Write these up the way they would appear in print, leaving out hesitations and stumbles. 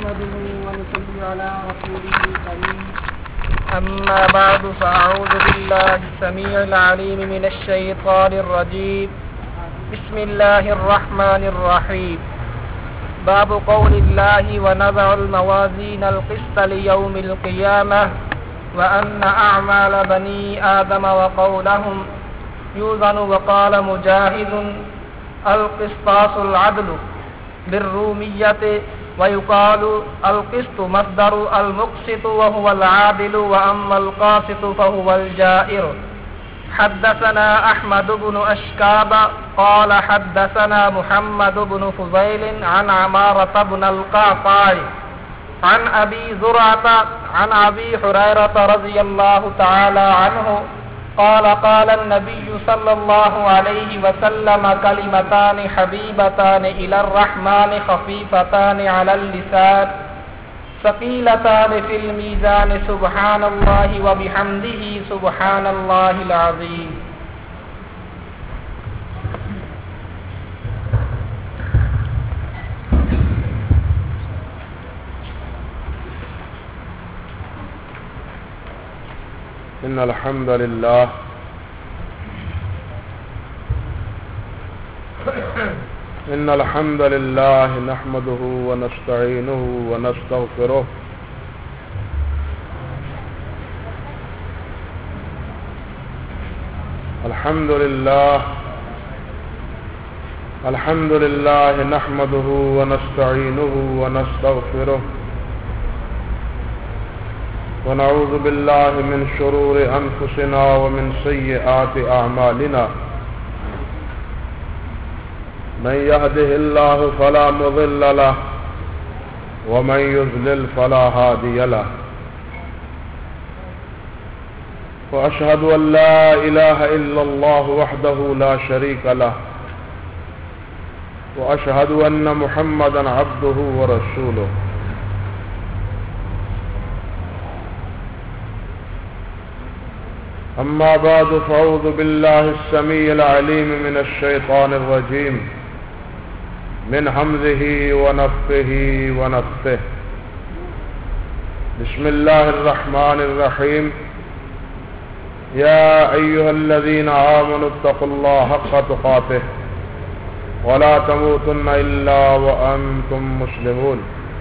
نحمده ونصلي على رسوله الكريم أما بعد فأعوذ بالله السميع العليم من الشيطان الرجيم بسم الله الرحمن الرحيم باب قول الله ونضع الموازين القسط ليوم القيامة وأن أعمال بني آدم وقولهم يوزن وقال مجاهد القسطاس العدل بالرومية ويقال القسط مصدر المقسط وهو العادل وأما القاسط فهو الجائر. حدثنا أحمد بن أشكاب قال حدثنا محمد بن فضيل عن عمارة بن القعقاع عن أبي زرعة عن أبي هريرة رضي الله تعالى عنه قال قال النبي صلى الله عليه وسلم كلمتان حبيبتان إلى الرحمن خفيفتان على اللسان ثقيلتان في الميزان سبحان الله وبحمده سبحان الله العظيم. إن الحمد لله نحمده ونستعينه ونستغفره الحمد لله نحمده ونستعينه ونستغفره ونعوذ بالله من شرور أنفسنا ومن سيئات أعمالنا من يهده الله فلا مضل له ومن يضلل فلا هادي له وأشهد أن لا إله إلا الله وحده لا شريك له وأشهد أن محمدا عبده ورسوله. أما بعد فأعوذ بالله السميع العليم من الشيطان الرجيم من همزه ونفثه ونفثه. بسم الله الرحمن الرحيم. يا أيها الذين آمنوا اتقوا الله حق تقاته ولا تموتن إلا وأنتم مسلمون.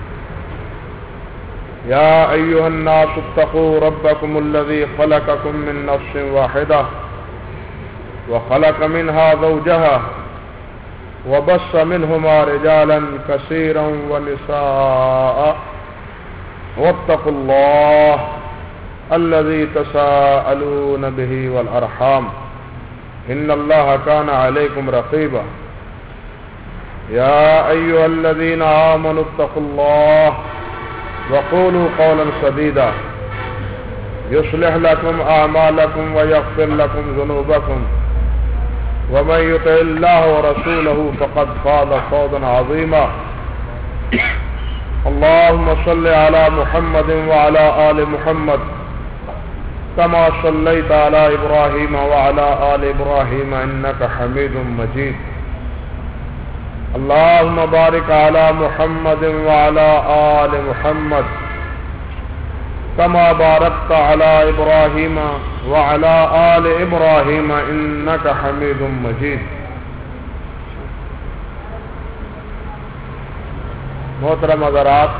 يا أيها الناس اتقوا ربكم الذي خلقكم من نفس واحدة وخلق منها زوجها وبث منهما رجالا كثيرا ونساء واتقوا الله الذي تساءلون به والأرحام إن الله كان عليكم رقيبا. يا أيها الذين آمنوا اتقوا الله وقولوا قولا سديدا يصلح لكم أعمالكم ويغفر لكم ذنوبكم ومن يطع الله ورسوله فقد فاز فوزا عظيما. اللهم صل على محمد وعلى آل محمد كما صليت على إبراهيم وعلى آل إبراهيم إنك حميد مجيد. اللهم بارك على محمد وعلى آل محمد كما باركت على إبراهيم وعلى آل إبراهيم إنك حميد مجيد. محترم حضرات،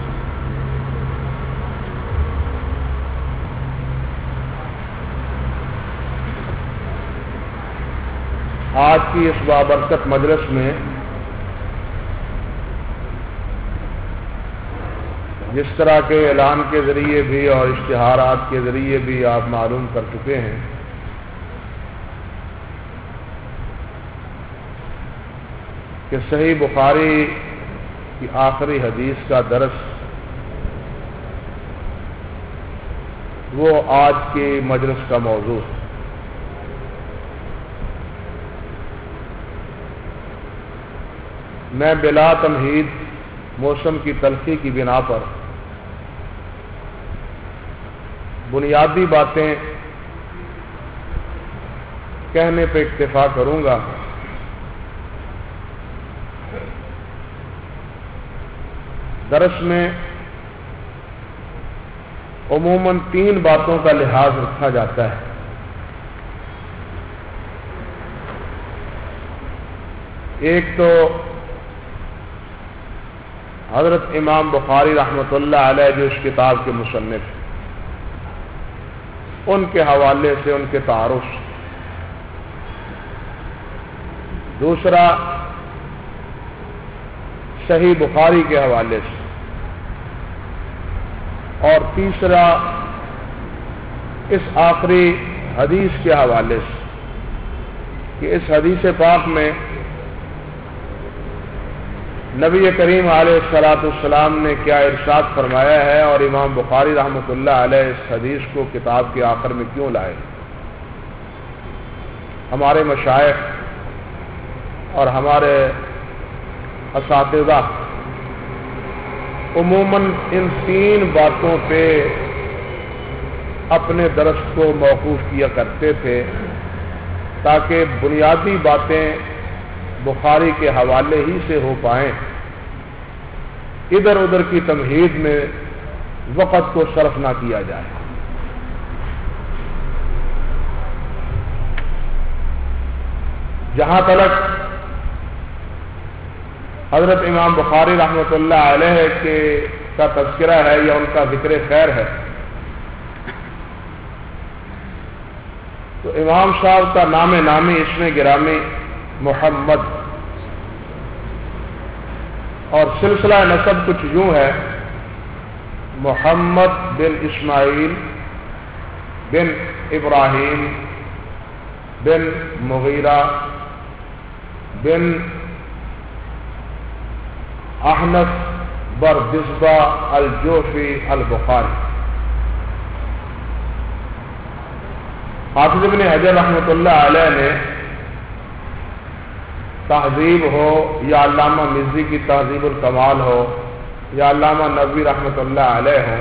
آج کی اس بابرکت مجلس میں جس طرح کے اعلان کے ذریعے بھی اور اشتہارات کے ذریعے بھی آپ معلوم کر چکے ہیں کہ صحیح بخاری کی آخری حدیث کا درس وہ آج کی مجلس کا موضوع ہے. میں بلا تمہید موسم کی تلخی کی بنا پر بنیادی باتیں کہنے پہ اکتفا کروں گا. درس میں عموماً 3 باتوں کا لحاظ رکھا جاتا ہے. ایک تو حضرت امام بخاری رحمۃ اللہ علیہ جو اس کتاب کے مصنف ہیں، ان کے حوالے سے، ان کے تعارف سے. دوسرا صحیح بخاری کے حوالے سے. اور تیسرا اس آخری حدیث کے حوالے سے کہ اس حدیث پاک میں نبی کریم علیہ الصلوۃ والسلام نے کیا ارشاد فرمایا ہے، اور امام بخاری رحمۃ اللہ علیہ اس حدیث کو کتاب کے آخر میں کیوں لائے. ہمارے مشائخ اور ہمارے اساتذہ عموماً ان 3 باتوں پہ اپنے درس کو موقوف کیا کرتے تھے تاکہ بنیادی باتیں بخاری کے حوالے ہی سے ہو پائیں، ادھر ادھر کی تمہید میں وقت کو صرف نہ کیا جائے. جہاں تک حضرت امام بخاری رحمۃ اللہ علیہ کا تذکرہ ہے یا ان کا ذکر خیر ہے، تو امام صاحب کا نام نامی اسم گرامی محمد، اور سلسلہ نسب کچھ یوں ہے: محمد بن اسماعیل بن ابراہیم بن مغیرہ بن احنف بردزبہ الجوفی البخاری. حافظ ابن حجر رحمۃ اللہ علیہ نے تہذیب ہو یا علامہ مزی کی تہذیب الکمال ہو یا علامہ نبوی رحمۃ اللہ علیہ ہو،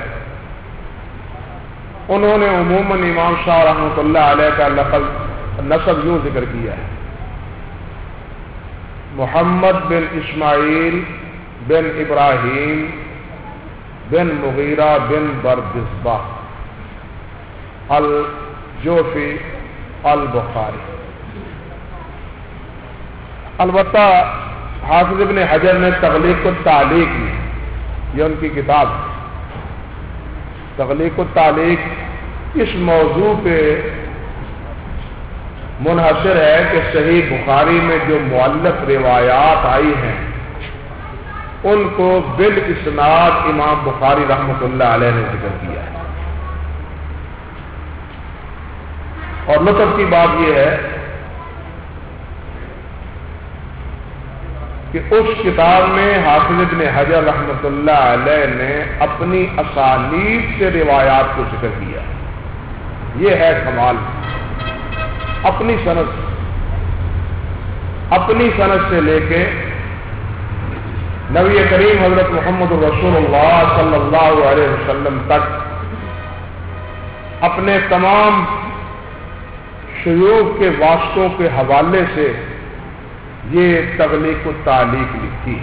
انہوں نے عموماً امام شاہ رحمۃ اللہ علیہ کا نسب یوں ذکر کیا ہے: محمد بن اسماعیل بن ابراہیم بن مغیرہ بن بردزبہ الجوفی البخاری. البتہ حافظ ابن حجر نے تغلیق التعلیق میں، یہ ان کی کتاب تغلیق التعلیق، اس موضوع پہ منحصر ہے کہ صحیح بخاری میں جو معلق روایات آئی ہیں ان کو بالاسناد امام بخاری رحمۃ اللہ علیہ نے ذکر کیا ہے. اور لطف کی بات یہ ہے کہ اس کتاب میں حافظ ابن حجر رحمۃ اللہ علیہ نے اپنی اسانید سے روایات کو ذکر کیا. یہ ہے کمال. اپنی سند سے لے کے نبی کریم حضرت محمد رسول اللہ صلی اللہ علیہ وسلم تک اپنے تمام شیوخ کے واسطوں کے حوالے سے یہ تغلیق التعلیق لکھی.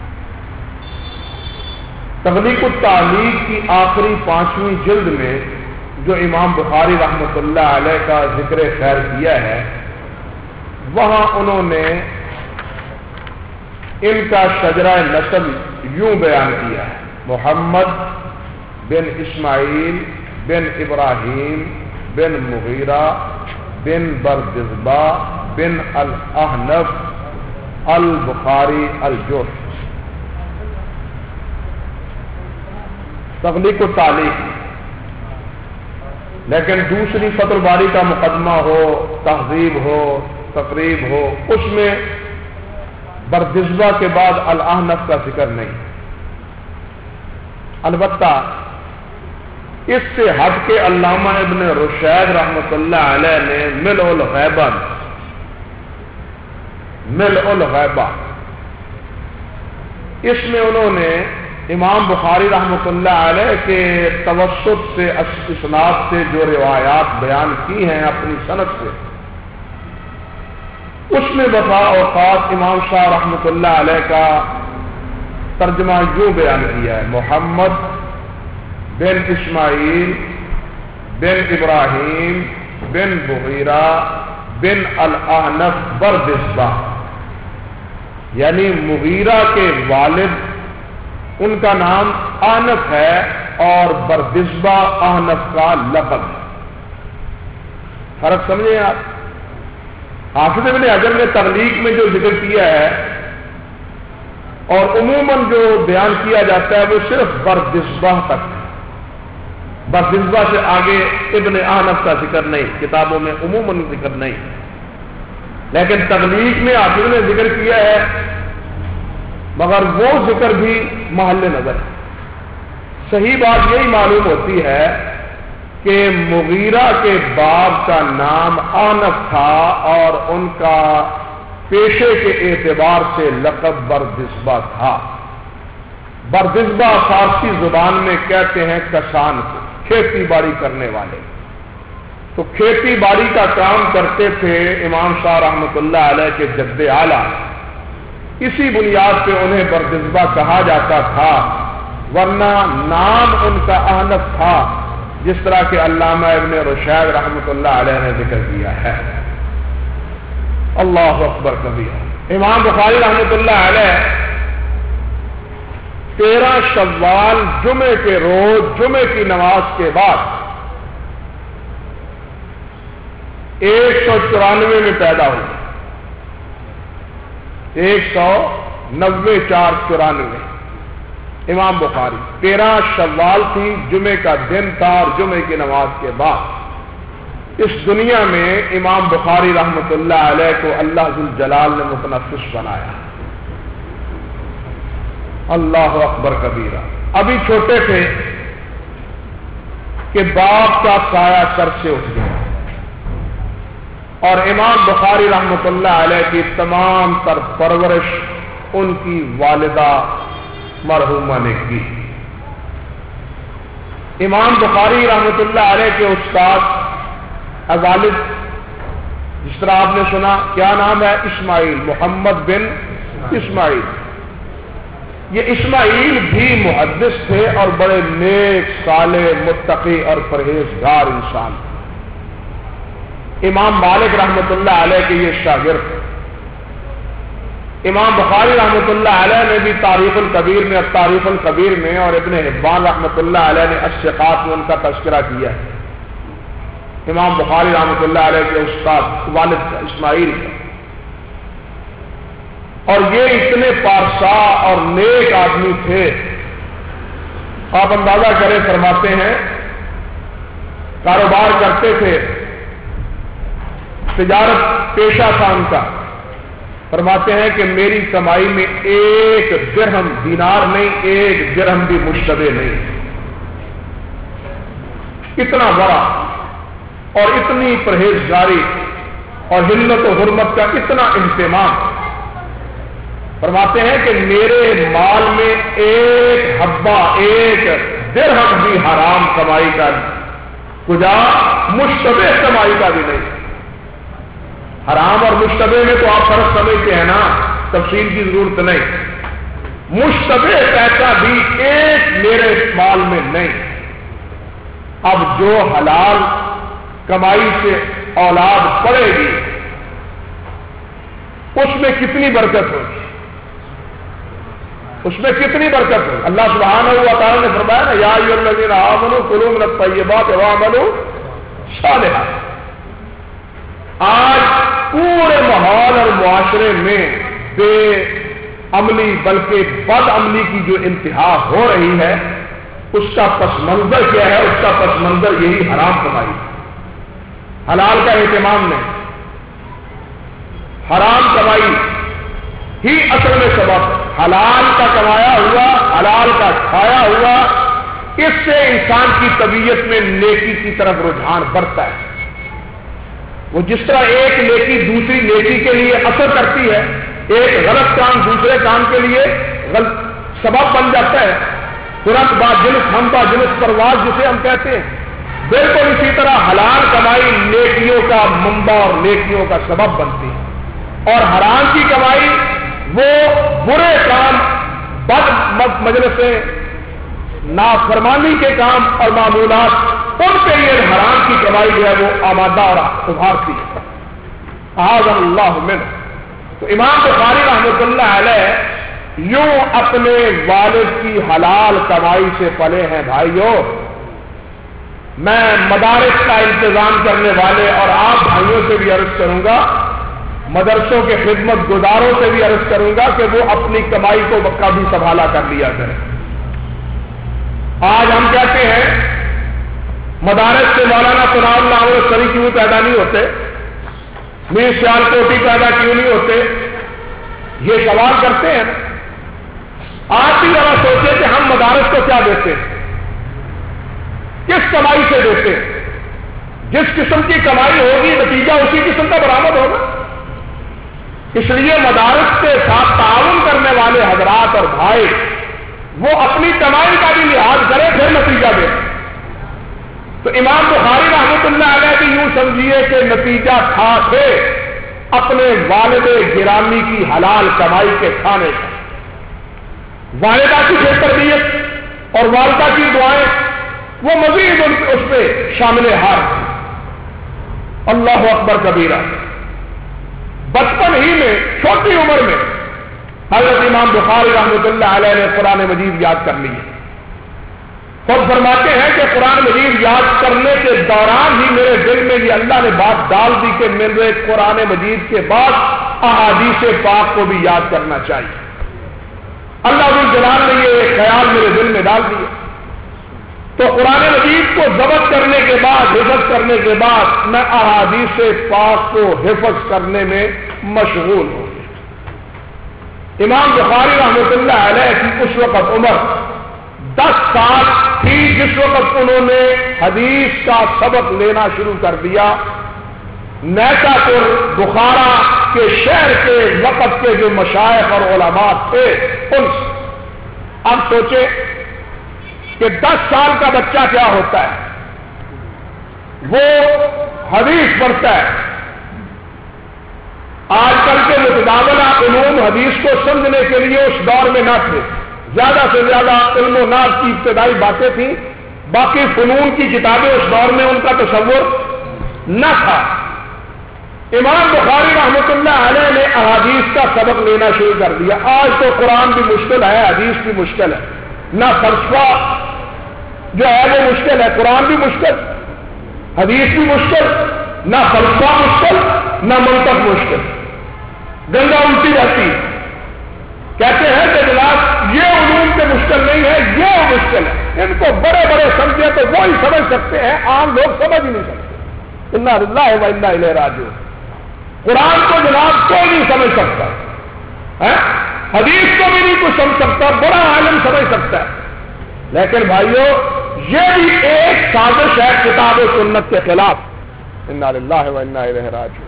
تغلیق التعلیق کی آخری 5ویں جلد میں جو امام بخاری رحمۃ اللہ علیہ کا ذکر خیر کیا ہے، وہاں انہوں نے ان کا شجرہ نسب یوں بیان کیا ہے: محمد بن اسماعیل بن ابراہیم بن مغیرہ بن بردزبہ بن الاحنف البخاری الجوفی. تغلیق التعلیق. لیکن دوسری فتح الباری کا مقدمہ ہو، تہذیب ہو، تقریب ہو، اس میں بردزبہ کے بعد الاحنف کا ذکر نہیں. البتہ اس سے ہٹ کے علامہ ابن رشید رحمۃ اللہ علیہ نے ملء الغیبہ اس میں انہوں نے امام بخاری رحمۃ اللہ علیہ کے توسط سے اسناد سے جو روایات بیان کی ہیں اپنی سند سے، اس میں بسا اوقات امام شاہ رحمۃ اللہ علیہ کا ترجمہ یوں بیان کیا ہے: محمد بن اسماعیل بن ابراہیم بن مغیرہ بن الاحنف بردزبہ، یعنی مغیرہ کے والد ان کا نام احنف ہے اور بردزبہ احنف کا لقب ہے۔ فرق سمجھے آپ؟ حافظ ابن حجر نے تغلیق میں جو ذکر کیا ہے اور عموماً جو بیان کیا جاتا ہے وہ صرف بردزبہ تک ہے، بردزبہ سے آگے ابن احنف کا ذکر نہیں، کتابوں میں عموماً ذکر نہیں، لیکن تغلیق میں حافظ نے ذکر کیا ہے، مگر وہ ذکر بھی محل نظر ہے۔ صحیح بات یہی معلوم ہوتی ہے کہ مغیرہ کے باپ کا نام احنف تھا اور ان کا پیشے کے اعتبار سے لقب بردزبہ تھا۔ بردزبہ فارسی زبان میں کہتے ہیں کسان کو، کھیتی باڑی کرنے والے، تو کھیتی باڑی کا کام کرتے تھے امام شاہ رحمۃ اللہ علیہ کے جد اعلیٰ، اسی بنیاد پہ انہیں بردزبہ کہا جاتا تھا، ورنہ نام ان کا احنف تھا، جس طرح کہ علامہ ابن رشید رحمۃ اللہ علیہ نے ذکر کیا ہے۔ اللہ اکبر کبیر۔ امام بخاری رحمۃ اللہ علیہ 13 شوال جمعے کے روز جمعے کی نماز کے بعد 194 میں پیدا ہوئے، 190 494 امام بخاری۔ 13 شوال تھی، جمعے کا دن تھا، اور جمعے کی نماز کے بعد اس دنیا میں امام بخاری رحمۃ اللہ علیہ کو اللہ ذوالجلال نے متنفس بنایا۔ اللہ اکبر کبیرہ۔ ابھی چھوٹے تھے کہ باپ کا سایہ سر سے اٹھ گیا، اور امام بخاری رحمۃ اللہ علیہ کی تمام تر پرورش ان کی والدہ مرحومہ نے کی۔ امام بخاری رحمۃ اللہ علیہ کے استاد والد، جس طرح آپ نے سنا، کیا نام ہے؟ اسماعیل، محمد بن اسماعیل۔ یہ اسماعیل بھی محدث تھے اور بڑے نیک، صالح، متقی اور پرہیزگار انسان تھے۔ امام مالک رحمۃ اللہ علیہ کے یہ شاگرد تھے۔ امام بخاری رحمۃ اللہ علیہ نے بھی تاریخ الکبیر میں، تاریخ الکبیر میں، اور ابن حبان رحمۃ اللہ علیہ نے الثقات میں ان کا تذکرہ کیا ہے۔ امام بخاری رحمۃ اللہ علیہ کے استاد والد اسماعیل کا، اور یہ اتنے پارسا اور نیک آدمی تھے، آپ اندازہ کریں، فرماتے ہیں کاروبار کرتے تھے، تجارت پیشہ تھا ان کا۔ فرماتے ہیں کہ میری کمائی میں 1 درہم، دینار نہیں، 1 درہم بھی مشتبہ نہیں۔ اتنا بڑا اور اتنی پرہیزگاری اور حلت و حرمت کا اتنا اہتمام۔ فرماتے ہیں کہ میرے مال میں 1 حبہ، 1 درہم بھی حرام کمائی کا، کجا مشتبہ کمائی کا بھی نہیں۔ حرام اور مشتبہ میں تو آپ فرق سمجھتے ہیں نا، تفصیل کی ضرورت نہیں۔ مشتبہ پیسہ بھی 1 میرے مال میں نہیں۔ اب جو حلال کمائی سے اولاد پڑے گی اس میں کتنی برکت ہوگی، اس میں کتنی برکت ہوگی۔ اللہ سبحانہ و تعالی نے فرمایا نا، یا ایھا الذین آمنوا کلوا من الطیبات واعملوا صالحا۔ آج پورے ماحول اور معاشرے میں بے عملی بلکہ بد عملی کی جو انتہا ہو رہی ہے، اس کا پس منظر کیا ہے؟ اس کا پس منظر یہی حرام کمائی، حلال کا اہتمام نہیں۔ حرام کمائی ہی اصل میں سبب ہے۔ حلال کا کمایا ہوا، حلال کا کھایا ہوا، اس سے انسان کی طبیعت میں نیکی کی طرف رجحان بڑھتا ہے۔ وہ جس طرح ایک نیکی دوسری نیکی کے لیے اثر کرتی ہے، ایک غلط کام دوسرے کام کے لیے غلط سبب بن جاتا ہے، ترنت با جنس ہم با جنس پرواز جسے ہم کہتے ہیں، بالکل اسی طرح حلال کمائی نیکیوں کا منبع اور نیکیوں کا سبب بنتی ہے، اور حرام کی کمائی وہ برے کام بد مجلسیں، نافرمانی کے کام اور معمولات، ان کے لیے حرام کی کمائی جو ہے وہ آمادہ اور ابھارتی ہے. اعاذ اللہ منہ. تو امام بخاری رحمۃ اللہ علیہ یوں اپنے والد کی حلال کمائی سے پلے ہیں. بھائیو، میں مدارس کا انتظام کرنے والے اور آپ بھائیوں سے بھی عرض کروں گا، مدرسوں کے خدمت گزاروں سے بھی عرض کروں گا کہ وہ اپنی کمائی کو کبھی سنبھالا کر لیا کریں. آج ہم کہتے ہیں مدارس سے مولانا ثناء اللہ سری کیوں پیدا نہیں ہوتے، میر سیال کوٹی پیدا کیوں نہیں ہوتے، یہ سوال کرتے ہیں. آپ بھی ذرا سوچیں کہ ہم مدارس کو کیا دیتے ہیں، کس کمائی سے دیتے ہیں. جس قسم کی کمائی ہوگی نتیجہ اسی قسم کا برآمد ہوگا. اس لیے مدارس کے ساتھ تعاون کرنے والے حضرات اور بھائی وہ اپنی کمائی کا بھی لحاظ کرے، پھر نتیجہ دے. تو امام بخاری رحمۃ اللہ علیہ بھی یوں سمجھیے کہ نتیجہ تھا تھے اپنے والد گرامی کی حلال کمائی کے کھانے کا. والدہ کی تربیت اور والدہ کی دعائیں وہ مزید اس پہ شامل حال تھی. اللہ اکبر کبیرہ. بچپن ہی میں، چھوٹی عمر میں حضرت امام بخاری رحمۃ اللہ علیہ نے قرآن مجید یاد کر لی ہے. خود فرماتے ہیں کہ قرآن مجید یاد کرنے کے دوران ہی میرے دل میں یہ اللہ نے بات ڈال دی کہ میرے قرآن مجید کے بعد احادیث پاک کو بھی یاد کرنا چاہیے. اللہ ذو جلال نے یہ خیال میرے دل میں ڈال دیا. تو قرآن مجید کو ضبط کرنے کے بعد، حفظ کرنے کے بعد میں احادیث پاک کو حفظ کرنے میں مشغول ہوں. امام بخاری رحمۃ اللہ علیہ کی اس وقت عمر 10 سال تھی جس وقت انہوں نے حدیث کا سبق لینا شروع کر دیا. نیتا پور بخارا کے شہر کے وقت کے جو مشائخ اور علماء تھے ان سے. اب سوچیں کہ 10 سال کا بچہ کیا ہوتا ہے، وہ حدیث پڑھتا ہے. آج کل کے متبادلہ علوم حدیث کو سمجھنے کے لیے اس دور میں نہ تھے. زیادہ سے زیادہ علم و ناز کی ابتدائی باتیں تھیں، باقی فنون کی کتابیں اس دور میں ان کا تصور نہ تھا. امام بخاری رحمۃ اللہ علیہ نے احادیث کا سبق لینا شروع کر دیا. آج تو قرآن بھی مشکل ہے، حدیث بھی مشکل ہے، نہ فلسفہ جو ہے وہ مشکل ہے، قرآن بھی مشکل، حدیث بھی مشکل، نہ فلسفہ مشکل، نہ منطق مشکل. گنگا الٹی رہتی. کہتے ہیں کہ جناب یہ علوم کے مشکل نہیں ہے، یہ مشکل ہے. ان کو بڑے بڑے سمجھے تو وہی سمجھ سکتے ہیں، عام لوگ سمجھ ہی نہیں سکتے. انا للہ و انا الیہ راجعون. قرآن کو جناب کوئی نہیں سمجھ سکتا، حدیث کو بھی نہیں کوئی سمجھ سکتا، بڑا عالم سمجھ سکتا ہے. لیکن بھائیو یہ بھی ایک سازش ہے کتاب و سنت کے خلاف. انا للہ و انا الیہ راجعون.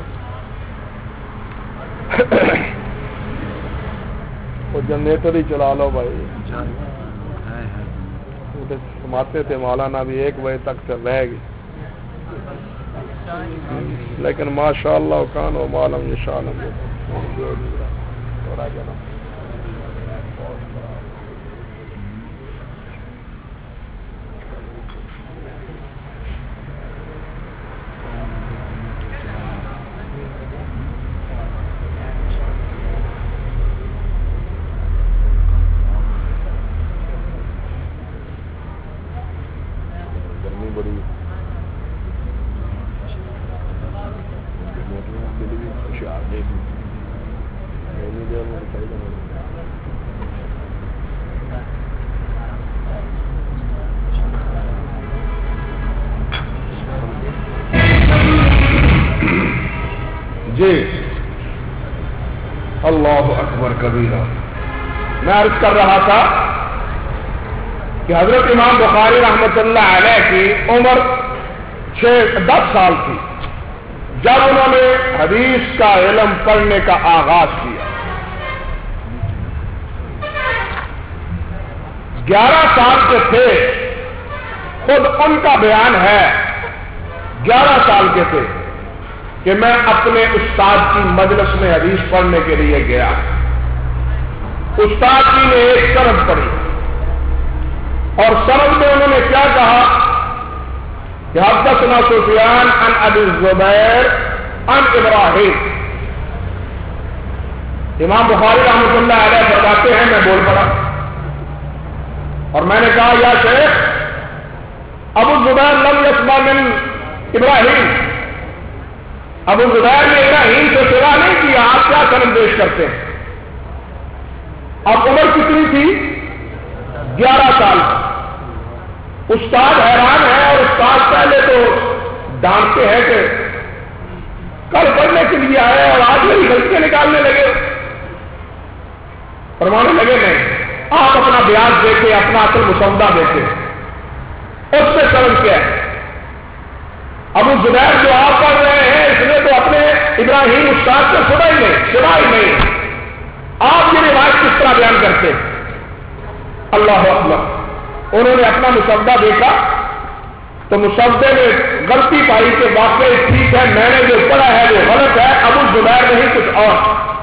وہ جنریٹر ہی چلا لو بھائی. سماتے تھے مولانا بھی 1 بجے تک چل رہے گی، لیکن ماشاء اللہ کان و معلوم یہ شالم تھوڑا جنا. جی اللہ اکبر کبیرہ. میں عرض کر رہا تھا کہ حضرت امام بخاری رحمۃ اللہ علیہ کی عمر 10 سال تھی جب انہوں نے حدیث کا علم پڑھنے کا آغاز کیا. 11 سال کے تھے، خود ان کا بیان ہے 11 سال کے تھے کہ میں اپنے استاد کی مجلس میں حدیث پڑھنے کے لیے گیا. استاد جی نے ایک سند پڑھی اور سند میں انہوں نے کیا کہا کہ حدثنا سفیان عن ابی الزبیر عن ابراہیم. امام بخاری رحمۃ اللہ علیہ فرماتے ہیں میں بول پڑا اور میں نے کہا یا شیخ ابو الزبیر لم یسمع من ابراہیم، ابو الزبیر نے ابراہیم سے سوا نہیں کیا، آپ کیا سند پیش کرتے ہیں؟ اب عمر کتنی تھی؟ 11 سال. استاد حیران ہے اور استاد پہلے تو ڈانٹتے ہیں کہ کل پڑھنے کے لیے آئے اور آج میری غلطیاں نکالنے لگے. فرمانے لگے نہیں، آپ اپنا بیان دیکھیں، اپنا اصل مسودہ دیکھیں، اس میں سبب کیا ہے؟ ابو زبیر جو آپ پڑھ رہے ہیں اس نے تو اپنے ابراہیم استاد سے سنا ہی نہیں. آپ یہ روایت کس طرح بیان کرتے ہیں؟ اللہ اکبر. انہوں نے اپنا مسودہ دیکھا تو مسودے میں غلطی پائی کہ واقعی ٹھیک ہے، میں نے جو پڑھا ہے وہ غلط ہے، ابو زبیر نہیں کچھ اور.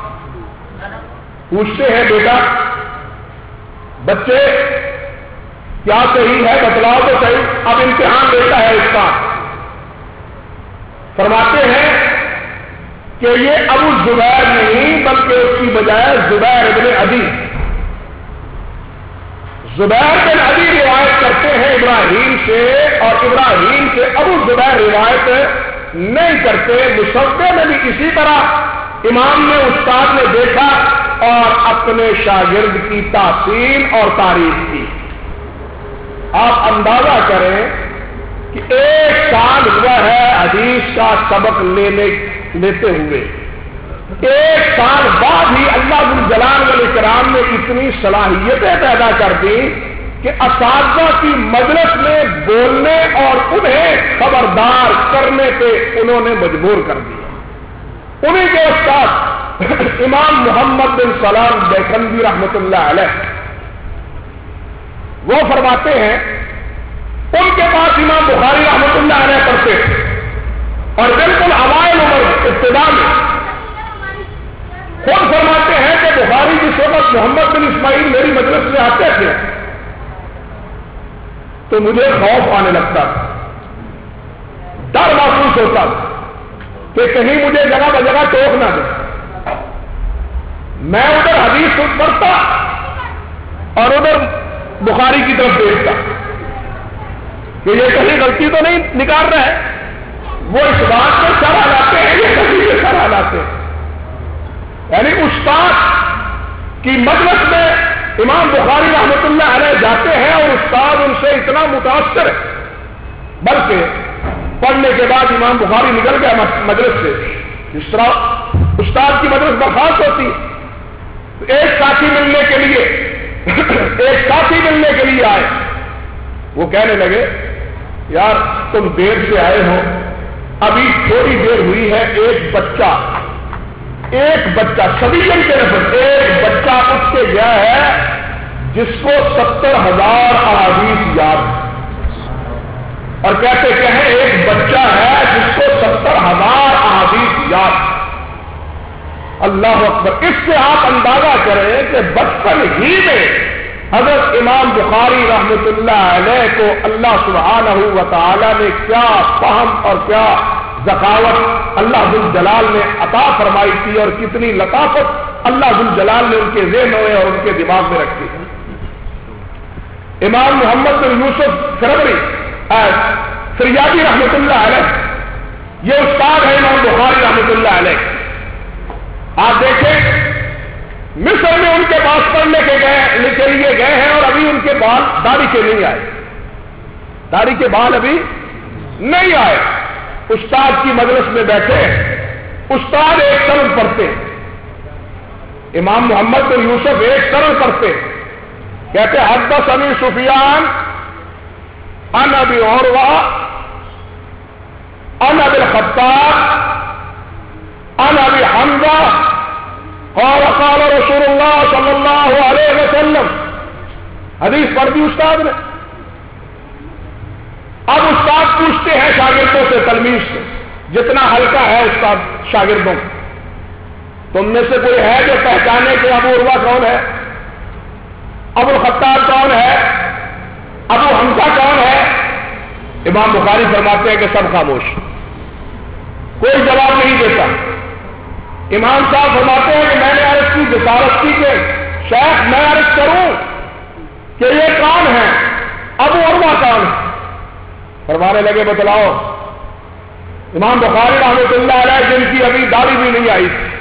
پوچھتے ہیں بیٹا بچے کیا صحیح ہے بتلاؤ تو صحیح، اب امتحان لیتا ہے اس کا. فرماتے ہیں کہ یہ ابو زبیر نہیں بلکہ اس کی بجائے زبیر ابن عدی، زبیر بن عدی روایت کرتے ہیں ابراہیم سے اور ابراہیم سے ابو زبیر روایت نہیں کرتے. مسودے میں بھی اسی طرح امام نے استاد نے دیکھا اور اپنے شاگرد کی تحسین اور تعریف کی. آپ اندازہ کریں کہ 1 سال ہوا ہے حدیث کا سبق لیتے ہوئے، 1 سال بعد ہی اللہ ذو الجلال والاکرام نے اتنی صلاحیتیں پیدا کر دی کہ اساتذہ کی مجلس میں بولنے اور انہیں خبردار کرنے پہ انہوں نے مجبور کر دیا. انہیں کے استاد امام محمد بن سلام بیکندی رحمۃ اللہ علیہ وہ فرماتے ہیں ان کے پاس امام بخاری رحمۃ اللہ علیہ پڑھتے اور بالکل اوائل عمر ابتدا میں خود فرماتے ہیں کہ بخاری جس وقت محمد بن اسماعیل میری مجلس میں آتے تھے تو مجھے خوف آنے لگتا تھا، ڈر محسوس ہوتا تھا کہ کہیں مجھے جگہ بجگہ ٹوک نہ دے. میں ادھر حدیث پڑھتا اور ادھر بخاری کی طرف دیکھتا کہ یہ کہیں غلطی تو نہیں نکال رہا ہے. وہ اس بات پر شرح لاتے ہیں، یہ کہیں سے شرح لاتے ہیں. یعنی استاد کی مجلس میں امام بخاری رحمۃ اللہ علیہ جاتے ہیں اور استاد ان سے اتنا متاثر ہے بلکہ پڑھنے کے بعد امام بخاری نکل گیا مجلس سے. جس طرح استاد کی مجلس برخاست ہوتی ہے، ایک ساتھی ملنے کے لیے آئے. وہ کہنے لگے یار تم دیر سے آئے ہو، ابھی تھوڑی دیر ہوئی ہے، ایک بچہ سبیل کے نفر ایک بچہ اٹھ کے گیا ہے جس کو 70,000 احادیث یاد ہے. اور کہتے ہیں ایک بچہ ہے جس کو 70,000 احادیث یاد. اللہ اکبر. اس سے آپ اندازہ کریں کہ بچپن ہی میں حضرت امام بخاری رحمۃ اللہ علیہ کو اللہ سبحانہ و تعالی نے کیا فہم اور کیا ذکاوت اللہ ذو الجلال نے عطا فرمائی تھی اور کتنی لطافت اللہ ذو الجلال نے ان کے ذہن میں اور ان کے دماغ میں رکھی. امام محمد بن یوسف فریابی رحمۃ اللہ علیہ یہ استاد ہے امام بخاری رحمۃ اللہ علیہ. آپ دیکھیں مصر میں ان کے پاس پڑھنے کے لیے گئے ہیں اور ابھی ان کے بال داڑھی کے نہیں آئے، داڑھی کے بال ابھی نہیں آئے. استاد کی مجلس میں بیٹھے، استاد ایک سرد پڑھتے، امام محمد بن یوسف ایک سرد پڑھتے، کہتے حدثنی سفیان عن ابی عروہ عن ابی الخطاب عن ابی حمزہ قال قال رسول اللہ صلی اللہ علیہ وسلم. حدیث پڑھ دی استاد نے. اب استاد پوچھتے ہیں شاگردوں سے، تلمیذ سے، جتنا ہلکا ہے استاد شاگردوں تم میں سے کوئی ہے جو پہچانے کہ ابو عروہ کون ہے؟ ابو الخطاب کون ہے؟ ابو حمزہ کون ہے؟ امام بخاری فرماتے ہیں کہ سب خاموش، کوئی جواب نہیں دیتا۔ امام صاحب فرماتے ہیں کہ میں نے عرض کی، جسارت کی کہ شیخ میں عرض کروں کہ یہ کون ہے؟ ابو عروہ کون ہے؟ فرمانے لگے بتلاؤ۔ امام بخاری رحمۃ اللہ علیہ جن کی ابھی داڑھی بھی نہیں آئی تھی،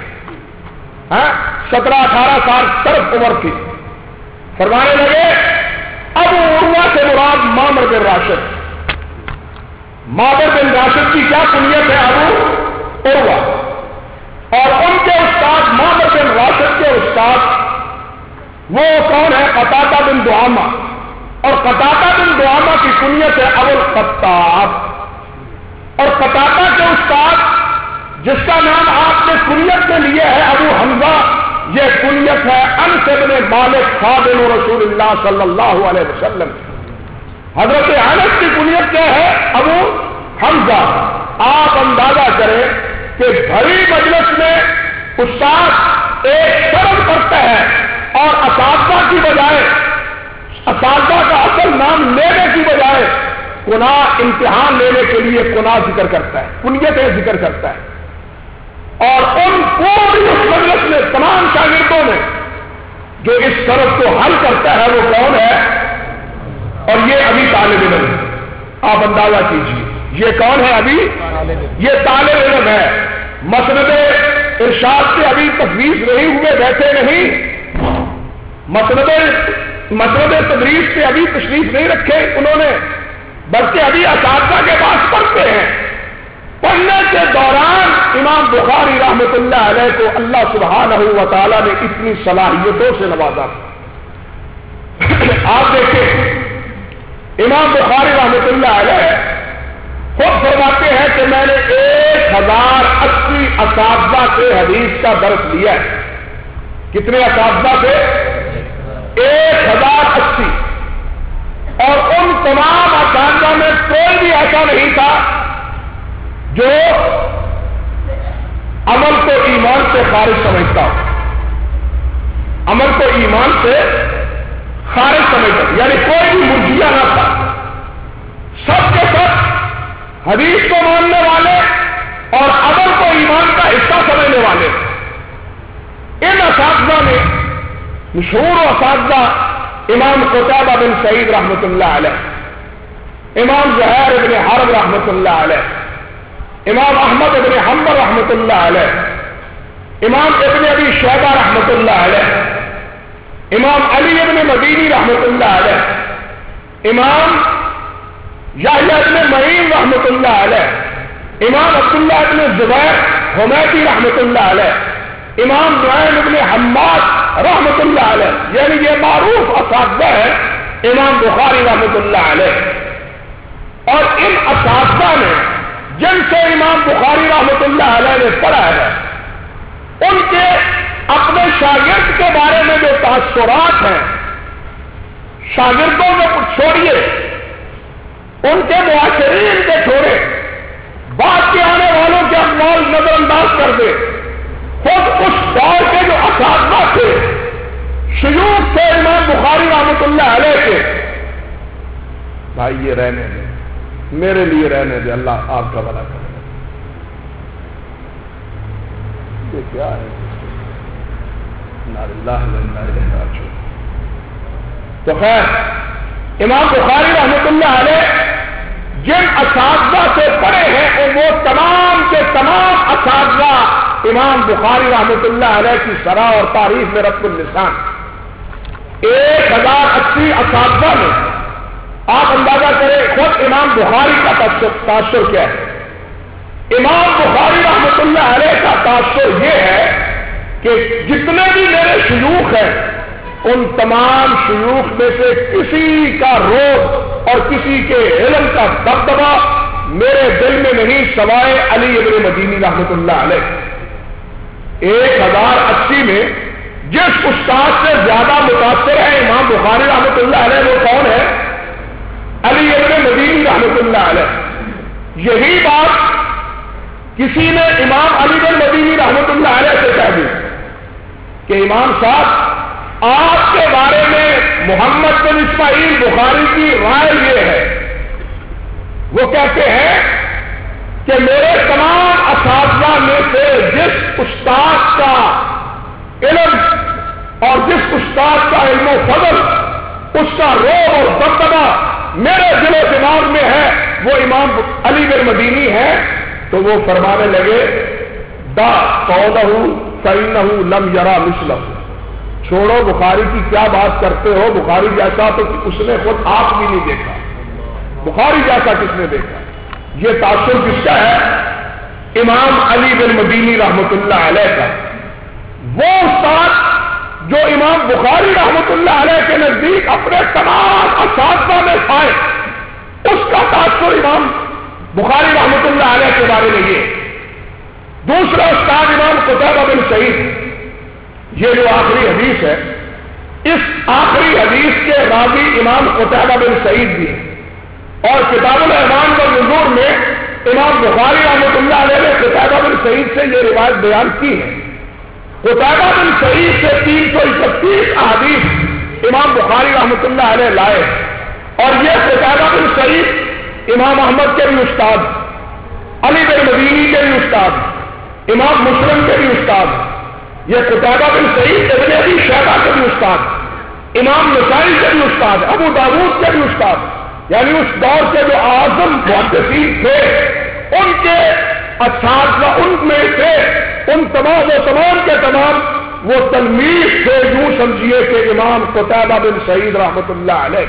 17-18 سال صرف عمر تھی، فرمانے لگے ابو عروہ سے مراد معمر بن راشد۔ معمر بن راشد کی کیا کنیت ہے؟ ابو عروہ۔ اور ان کے استاد معمر بن راشد کے استاد وہ کون ہے؟ قتادہ بن دعامہ، اور قتادہ بن دعامہ کی کنیت ہے ابو الخطاب۔ اور قتادہ کے استاد جس کا نام آپ نے کنیت کے لیے ہے ابو حمزہ، یہ کنیت ہے انس بن مالک خادم رسول اللہ صلی اللہ علیہ وسلم۔ حضرت انس کی کنیت کیا ہے؟ ابو حمزہ۔ آپ اندازہ کریں کہ بھری مجلس میں استاد ایک شرم کرتا ہے اور اساتذہ کی بجائے، اساتذہ کا اصل نام لینے کی بجائے کناہ امتحان لینے کے لیے کناہ ذکر کرتا ہے، کنیتیں ذکر کرتا ہے۔ اور ان پوری اس مجلس میں تمام شاگردوں میں جو اس شرط کو حل کرتا ہے وہ کون ہے؟ اور یہ ابھی طالب علم ہے۔ آپ اندازہ کیجیے یہ کون ہے؟ ابھی یہ طالب علم ہے، مسند ارشاد سے ابھی تفویض نہیں ہوئے، بیٹھے نہیں، مسند تدریس سے ابھی تشریف نہیں رکھے انہوں نے، بلکہ ابھی اساتذہ کے پاس پڑھتے ہیں۔ پڑھنے کے دوران امام بخاری رحمۃ اللہ علیہ کو اللہ سبحانہ و تعالیٰ نے اتنی صلاحیتوں سے نوازا۔ آپ دیکھیں امام بخاری رحمۃ اللہ علیہ خود فرماتے ہیں کہ میں نے 1080 اساتذہ سے حدیث کا درس لیا ہے۔ کتنے اساتذہ سے؟ 1080۔ اور ان تمام اساتذہ میں کوئی بھی ایسا نہیں تھا جو عمل کو ایمان سے خارج سمجھتا ہو، عمل کو ایمان سے خارج سمجھتا، یعنی کوئی بھی مرجیہ نہ تھا، سب کے سب حدیث کو ماننے والے اور عمل کو ایمان کا حصہ سمجھنے والے۔ ان اساتذہ میں مشہور اساتذہ امام قتیبہ بن سعید رحمۃ اللہ علیہ، امام زہیر بن حرب رحمۃ اللہ علیہ، امام احمد بن حنبل رحمۃ اللہ علیہ، امام ابن ابی شیبہ رحمۃ اللہ علیہ، امام علی بن مدینی رحمۃ اللہ علیہ، امام یحییٰ بن معین رحمۃ اللہ علیہ، امام عبداللہ بن زبیر حمیدی رحمۃ اللہ علیہ، امام نعیم بن حماد رحمۃ اللہ علیہ، یعنی یہ معروف اساتذہ ہے امام بخاری رحمۃ اللہ علیہ۔ اور ان اساتذہ نے جن سے امام بخاری رحمۃ اللہ علیہ نے پڑھا ہے، ان کے اپنے شاگرد کے بارے میں جو تاثرات ہیں، شاگردوں میں کچھ چھوڑیے، ان کے معاشرین کے چھوڑے، بعد کے آنے والوں کے اقوال نظر انداز کر دے، خود اس دور کے جو اساتذہ تھے، شیوخ تھے امام بخاری رحمۃ اللہ علیہ کے، بھائی یہ رہنے دیں، میرے لیے رہنے دیں، اللہ آپ کا بھلا کرے۔ یہ کیا ہے؟ تو خیر امام بخاری رحمۃ اللہ علیہ جن اساتذہ سے پڑھے ہیں وہ تمام کے تمام اساتذہ امام بخاری رحمۃ اللہ علیہ کی شرح اور تعریف میں رب اللسان 1080 اساتذہ میں آپ اندازہ کریں خود امام بخاری کا تاثر کیا ہے۔ امام بخاری رحمۃ اللہ علیہ کا تاثر یہ ہے کہ جتنے بھی میرے شیوخ ہیں ان تمام شیوخ میں سے کسی کا روب اور کسی کے علم کا دبدبہ میرے دل میں نہیں سوائے علی ابن مدینی رحمۃ اللہ علیہ۔ 1080 میں جس استاد سے زیادہ متاثر ہے امام بخاری رحمۃ اللہ علیہ وہ کون ہے؟ علی ابن مدینی رحمۃ اللہ علیہ۔ یہی بات کسی نے امام علی بن مدینی رحمۃ اللہ علیہ سے کہہ دی کہ امام صاحب آپ کے بارے میں محمد بن اسماعیل بخاری کی رائے یہ ہے، وہ کہتے ہیں کہ میرے تمام اساتذہ میں سے جس استاد کا علم اور جس استاد کا علم و فضل، اس کا روح اور دبدبہ میرے دل و دماغ میں ہے، وہ امام علی بن مدینی ہے. تو وہ فرمانے لگے دا قولہ فإنہ لم یرا مثلہ، چھوڑو بخاری کی کیا بات کرتے ہو، بخاری جیسا تو اس نے خود آپ بھی نہیں دیکھا، بخاری جیسا کس نے دیکھا. یہ تاثر کس کا ہے؟ امام علی بن مدینی رحمت اللہ علیہ کا. وہ استاد جو امام بخاری رحمت اللہ علیہ کے نزدیک اپنے تمام اساتذہ میں پائے، اس کا تاثر امام بخاری رحمت اللہ علیہ کے بارے میں یہ. دوسرا استاد امام قتیبہ بن سعید، یہ جو آخری حدیث ہے، اس آخری حدیث کے راوی امام قتیبہ بن سعید بھی ہیں. اور کتاب الایمان والنذور میں امام بخاری رحمت اللہ علیہ نے قتیبہ بن سعید سے یہ روایت بیان کی ہے. قتیبہ بن سعید سے 331 احادیث امام بخاری رحمت اللہ علیہ لائے. اور یہ قتیبہ بن سعید امام احمد کے بھی استاد، علی بن مدینی کے بھی استاد، امام مسلم کے بھی استاد. یہ قتیبہ بن سعید ابن ابی شیبہ کے بھی استاد، امام نسائی کے بھی استاد، ابو داؤد کے بھی استاد. یعنی اس دور کے جو اعظم محدثین تھے ان کے اساتذہ ان میں تھے، ان تمام کے تمام وہ تلمیذ تھے. یوں سمجھیے کہ امام قتیبہ بن سعید رحمت اللہ علیہ.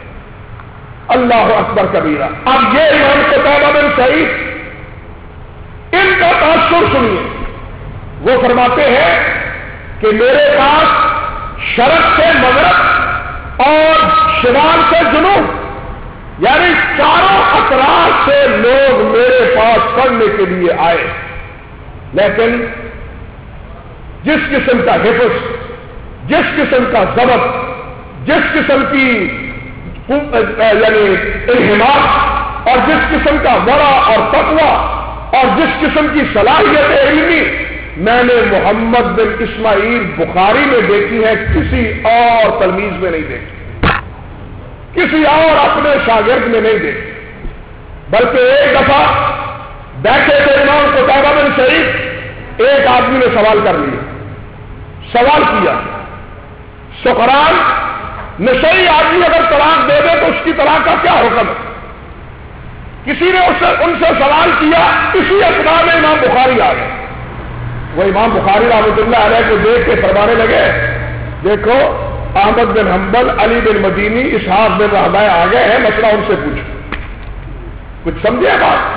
اللہ اکبر کبیرہ. اب یہ امام قتیبہ بن سعید، ان کا تاثر سنیے. وہ فرماتے ہیں کہ میرے پاس شرق سے مغرب اور شمال سے جنوب، یعنی چاروں اطراف سے لوگ میرے پاس پڑھنے کے لیے آئے، لیکن جس قسم کا حفظ، جس قسم کا ضبط، جس قسم کی یعنی انہماک، اور جس قسم کا ورع اور تقوی، اور جس قسم کی صلاحیت علمی میں نے محمد بن اسماعیل بخاری میں دیکھی ہے، کسی اور تلمیذ میں نہیں دیکھی، کسی اور اپنے شاگرد میں نہیں دیکھی. بلکہ ایک دفعہ بیٹھے تھے امام قتیبہ بن سعید، ایک آدمی نے سوال کر لیا، سوال کیا سقران نشئی آدمی اگر طلاق دے دے تو اس کی طلاق کا کیا حکم ہے؟ کسی نے ان سے سوال کیا، اسی اثنا میں امام بخاری آ گئے. وہ امام بخاری رحمۃ اللہ علیہ کو دیکھ کے فرمانے لگے دیکھو احمد بن حنبل، علی بن مدینی، اسحاق بن راہویہ آ گئے ہیں، مسئلہ ان سے پوچھو. کچھ سمجھے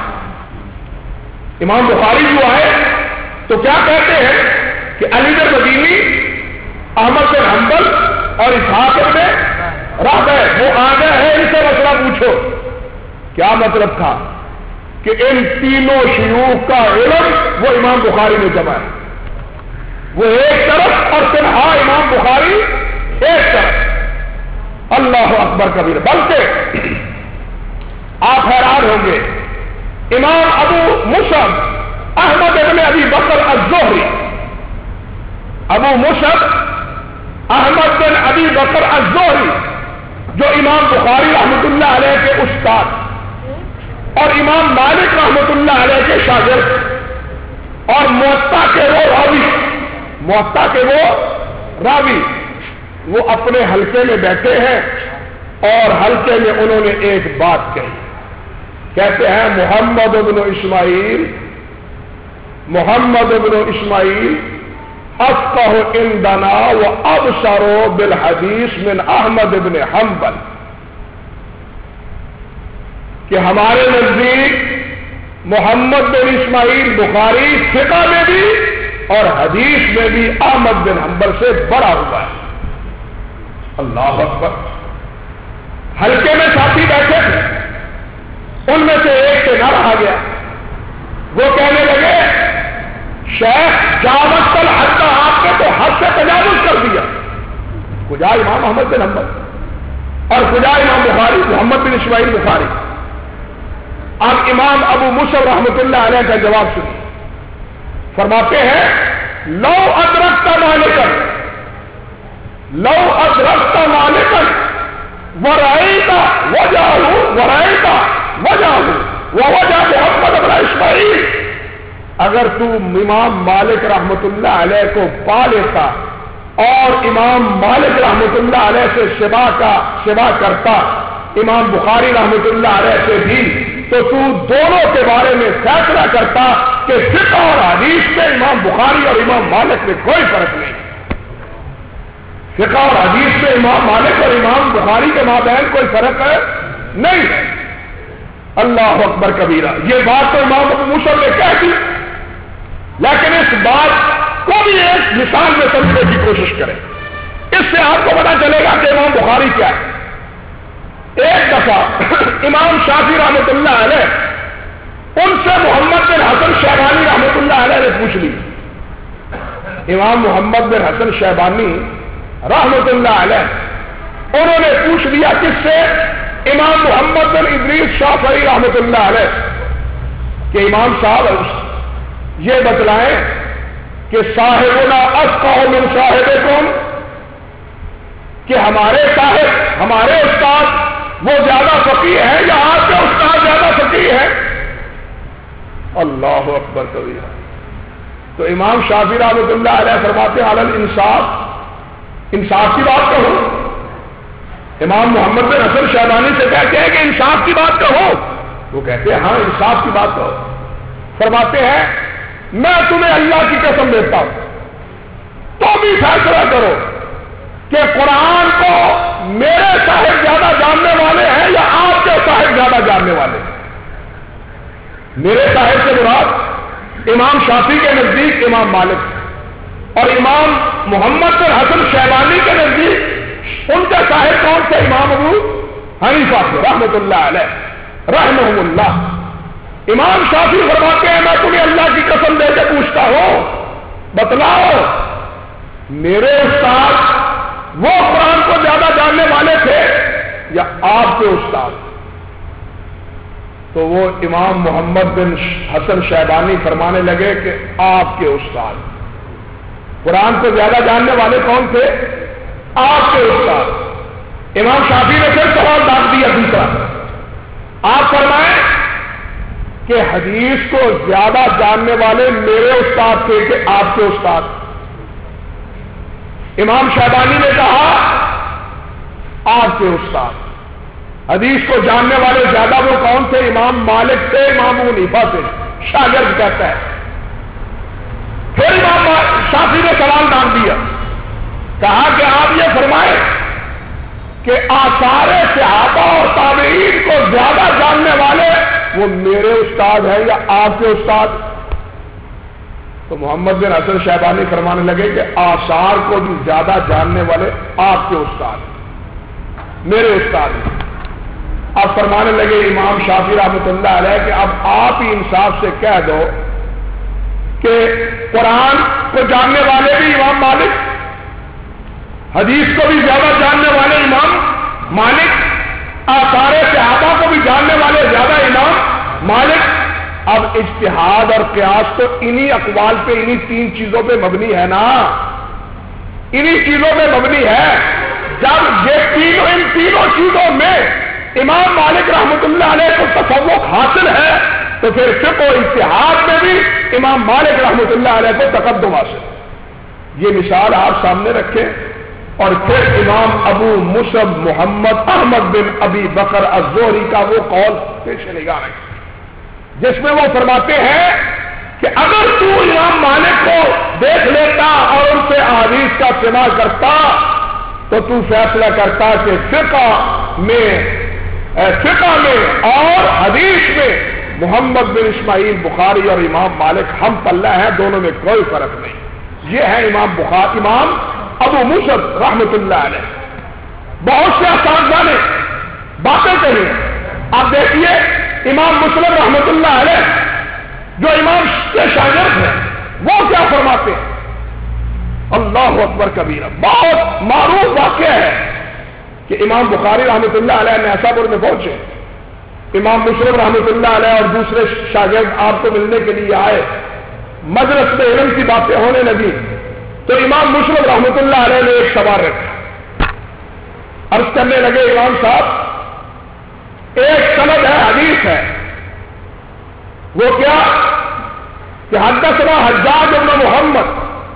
بات؟ امام بخاری جو آئے تو کیا کہتے ہیں کہ علی بن مدینی، احمد بن حنبل اور اسحاق بن راہویہ وہ آ گئے ہیں، ان سے مسئلہ پوچھو. کیا مطلب تھا؟ کہ ان تینوں شیوخ کا علم وہ امام بخاری میں جمع ہے. وہ ایک طرف اور تنہا امام بخاری ایک طرف. اللہ اکبر کبیر. بلکہ آپ حیران ہوں گے، امام ابو مصعب احمد ابن ابی بکر الزہری، ابو مصعب احمد بن ابی بکر الزہری جو امام بخاری رحمت اللہ علیہ کے استاد اور امام مالک رحمت اللہ علیہ کے شاگرد اور موطا کے وہ راوی، موطا کے وہ راوی، وہ اپنے حلقے میں بیٹھے ہیں اور حلقے میں انہوں نے ایک بات کہی. کہتے ہیں محمد بن اسماعیل، محمد بن اسماعیل افقہ عندنا و ابصر بالحدیث من احمد بن حنبل، کہ ہمارے نزدیک محمد بن اسماعیل بخاری فقہ میں بھی اور حدیث میں بھی احمد بن حنبل سے بڑا ہوا ہے. اللہ اکبر. حلقے میں ساتھی بیٹھے تھے، ان میں سے ایک سے نہ رہا گیا. وہ کہنے لگے شیخ جاوزت الحد، آپ نے تو حد سے تجاوز کر دیا. کجا امام احمد بن حنبل اور کجا امام بخاری محمد بن اسماعیل بخاری. اب امام ابو مصعب رحمۃ اللہ علیہ کا جواب سنیے. فرماتے ہیں لو ادرکت مالکا، لو ادرکت مالکا ورأیت وجہہ ووجہ محمد بن اسماعیل، اگر تو امام مالک رحمت اللہ علیہ کو پا لیتا اور امام مالک رحمت اللہ علیہ سے شبا کرتا امام بخاری رحمت اللہ علیہ سے بھی، تو دونوں کے بارے میں فیصلہ کرتا کہ فقہ اور حدیث میں امام بخاری اور امام مالک میں کوئی فرق نہیں، فقہ اور حدیث میں امام مالک اور امام بخاری کے مابین کوئی فرق ہے نہیں ہے۔ اللہ اکبر کبیرہ، یہ بات تو امام ابو موسیٰ نے کہہ دی، لیکن اس بات کو بھی ایک مثال میں سمجھنے کی کوشش کریں، اس سے آپ کو پتا چلے گا کہ امام بخاری کیا ہے۔ ایک دفعہ امام شافعی رحمۃ اللہ علیہ ان سے محمد بن حسن شیبانی رحمۃ اللہ علیہ نے پوچھ لی۔ امام محمد بن حسن شیبانی رحمۃ اللہ علیہ انہوں نے پوچھ لیا کس سے؟ امام محمد بن ادریس شافعی رحمۃ اللہ علیہ کہ امام صاحب یہ بتلائیں کہ صاحبنا افقہ من صاحبکم، کہ ہمارے صاحب ہمارے استاد وہ زیادہ فقیہ ہے یا آپ کے استاد زیادہ فقیہ ہے؟ اللہ اکبر کبیرہ۔ تو امام شافعی رحمۃ اللہ علیہ فرماتے ہیں علی الانصاف، انصاف کی بات کہو۔ امام محمد بن حسن شیبانی سے کہتے ہیں کہ انصاف کی بات کہو، وہ کہتے ہیں ہاں انصاف کی بات کہو۔ فرماتے ہیں میں تمہیں اللہ کی قسم دیتا ہوں، تو بھی فیصلہ کرو کہ قرآن کو میرے صاحب زیادہ جاننے والے ہیں یا آپ کے صاحب زیادہ جاننے والے ہیں۔ میرے صاحب سے مراد امام شافعی کے نزدیک امام مالک، اور امام محمد بن حسن شیبانی کے نزدیک ان کے صاحب کون سے؟ امام ابو حنیفہ رحمۃ اللہ علیہ رحمہ اللہ۔ امام شافعی فرماتے ہیں میں تمہیں اللہ کی قسم دے کے پوچھتا ہوں، بتلاؤ میرے استاد وہ قرآن کو زیادہ جاننے والے تھے یا آپ کے استاد؟ تو وہ امام محمد بن حسن شیبانی فرمانے لگے کہ آپ کے استاد۔ قرآن کو زیادہ جاننے والے کون تھے؟ آپ کے استاد۔ امام شافعی نے پھر سوال ڈال دیا دوسرا، آپ فرمائیں کہ حدیث کو زیادہ جاننے والے میرے استاد تھے کہ آپ کے استاد؟ امام شیبانی نے کہا آپ کے استاد۔ حدیث کو جاننے والے زیادہ وہ کون تھے؟ امام مالک تھے، امام ابو حنیفہ تھے، شاگرد کہتا ہے۔ پھر امام شافعی نے سوال ڈال دیا، کہا کہ آپ یہ فرمائیں کہ آثار صحابہ اور تابعین کو زیادہ جاننے والے وہ میرے استاد ہیں یا آپ کے استاد؟ تو محمد بن حسن شیبانی فرمانے لگے کہ آثار کو بھی زیادہ جاننے والے آپ کے استاد، میرے استاد ہیں۔ اب فرمانے لگے امام شافعی رحمۃ اللہ علیہ کہ اب آپ ہی انصاف سے کہہ دو کہ قرآن کو جاننے والے بھی امام مالک، حدیث کو بھی زیادہ جاننے والے امام مالک، آثار صحابہ کو بھی جاننے والے زیادہ امام مالک۔ اب اجتہاد اور قیاس تو انہی اقوال پہ، انہی تین چیزوں پہ مبنی ہے نا، انہی چیزوں پہ مبنی ہے۔ جب یہ ان تینوں چیزوں میں امام مالک رحمۃ اللہ علیہ کو تفوق حاصل ہے تو پھر فقہ و اجتہاد میں بھی امام مالک رحمۃ اللہ علیہ کو تقدم حاصل۔ یہ مثال آپ سامنے رکھیں، اور پھر امام ابو مصعب محمد احمد بن ابی بکر الزہری کا وہ قول پیش نگاہ رکھیں جس میں وہ فرماتے ہیں کہ اگر تو امام مالک کو دیکھ لیتا اور ان سے احادیث کا سماع کرتا تو تو فیصلہ کرتا کہ فقہ میں اور حدیث میں محمد بن اسماعیل بخاری اور امام مالک ہم پلہ ہیں، دونوں میں کوئی فرق نہیں۔ یہ ہے امام ابو مصعب رحمۃ اللہ علیہ۔ بہت سے اساتذہ نے باتیں کہی ہیں، آپ دیکھیے امام مسلم رحمۃ اللہ علیہ جو امام کے شاگرد ہیں وہ کیا فرماتے ہیں؟ اللہ اکبر کبیرہ۔ بہت معروف واقعہ ہے کہ امام بخاری رحمۃ اللہ علیہ نیسابور میں پہنچے، امام مسلم رحمۃ اللہ علیہ اور دوسرے شاگرد آپ کو ملنے کے لیے آئے، مجلس میں علم کی باتیں ہونے لگی تو امام مسلم رحمۃ اللہ علیہ نے ایک سوال رکھا عرض کرنے لگے امام صاحب ایک سند ہے، حدیث ہے، وہ کیا کہ حدثنا حجاج بن محمد،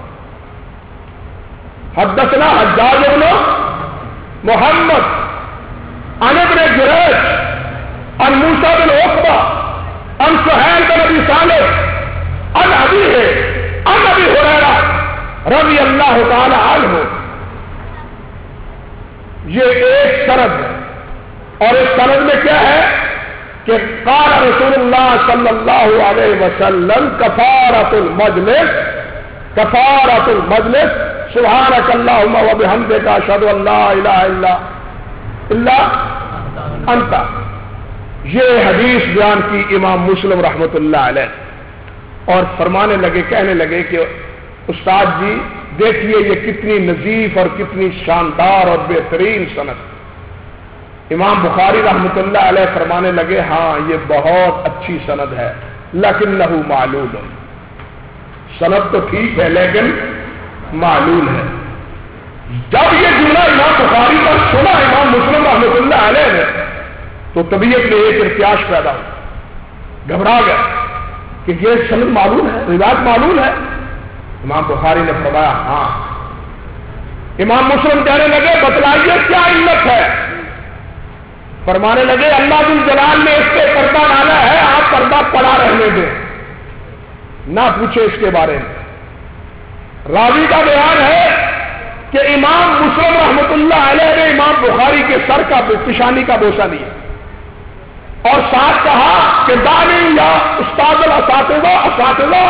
حدثنا حجاج بن محمد عن ابن جریج عن موسیٰ بن عقبہ عن سہیل بن ابی صالح عن ابیہ عن ابی ہریرہ رضی اللہ تعالی عنہ. یہ ایک سند ہے، اور اس سند میں کیا ہے کہ قال رسول اللہ صلی اللہ علیہ وسلم کفارۃ المجلس، کفارۃ المجلس سبحانک اللہم وبحمدک اشہد ان لا الہ الا انت. یہ حدیث بیان کی امام مسلم رحمۃ اللہ علیہ، اور فرمانے لگے، کہنے لگے کہ استاد جی دیکھیے یہ کتنی نظیف اور کتنی شاندار اور بہترین سند. امام بخاری رحمۃ اللہ علیہ فرمانے لگے ہاں یہ بہت اچھی سند ہے، لیکنہ معلول، سند تو ٹھیک ہے لیکن معلول ہے. جب یہ جملہ امام بخاری پر سنا امام مسلم رحمۃ اللہ علیہ نے تو طبیعت میں ایک ارتیاش پیدا ہو، گھبرا گیا کہ یہ سند معلول ہے، روایت معلول ہے. امام بخاری نے فرمایا ہاں. امام مسلم کہنے لگے بتلائیے کیا علت ہے؟ فرمانے لگے اللہ جل جلال نے اس پہ پردہ ڈالا ہے، آپ پردہ پڑا رہنے دیں، نہ پوچھے اس کے بارے میں. راوی کا بیان ہے کہ امام مسلم رحمۃ اللہ علیہ نے امام بخاری کے سر کا پیشانی کا بوسہ لیا اور ساتھ کہا کہ دانی یا استاد الاساتذہ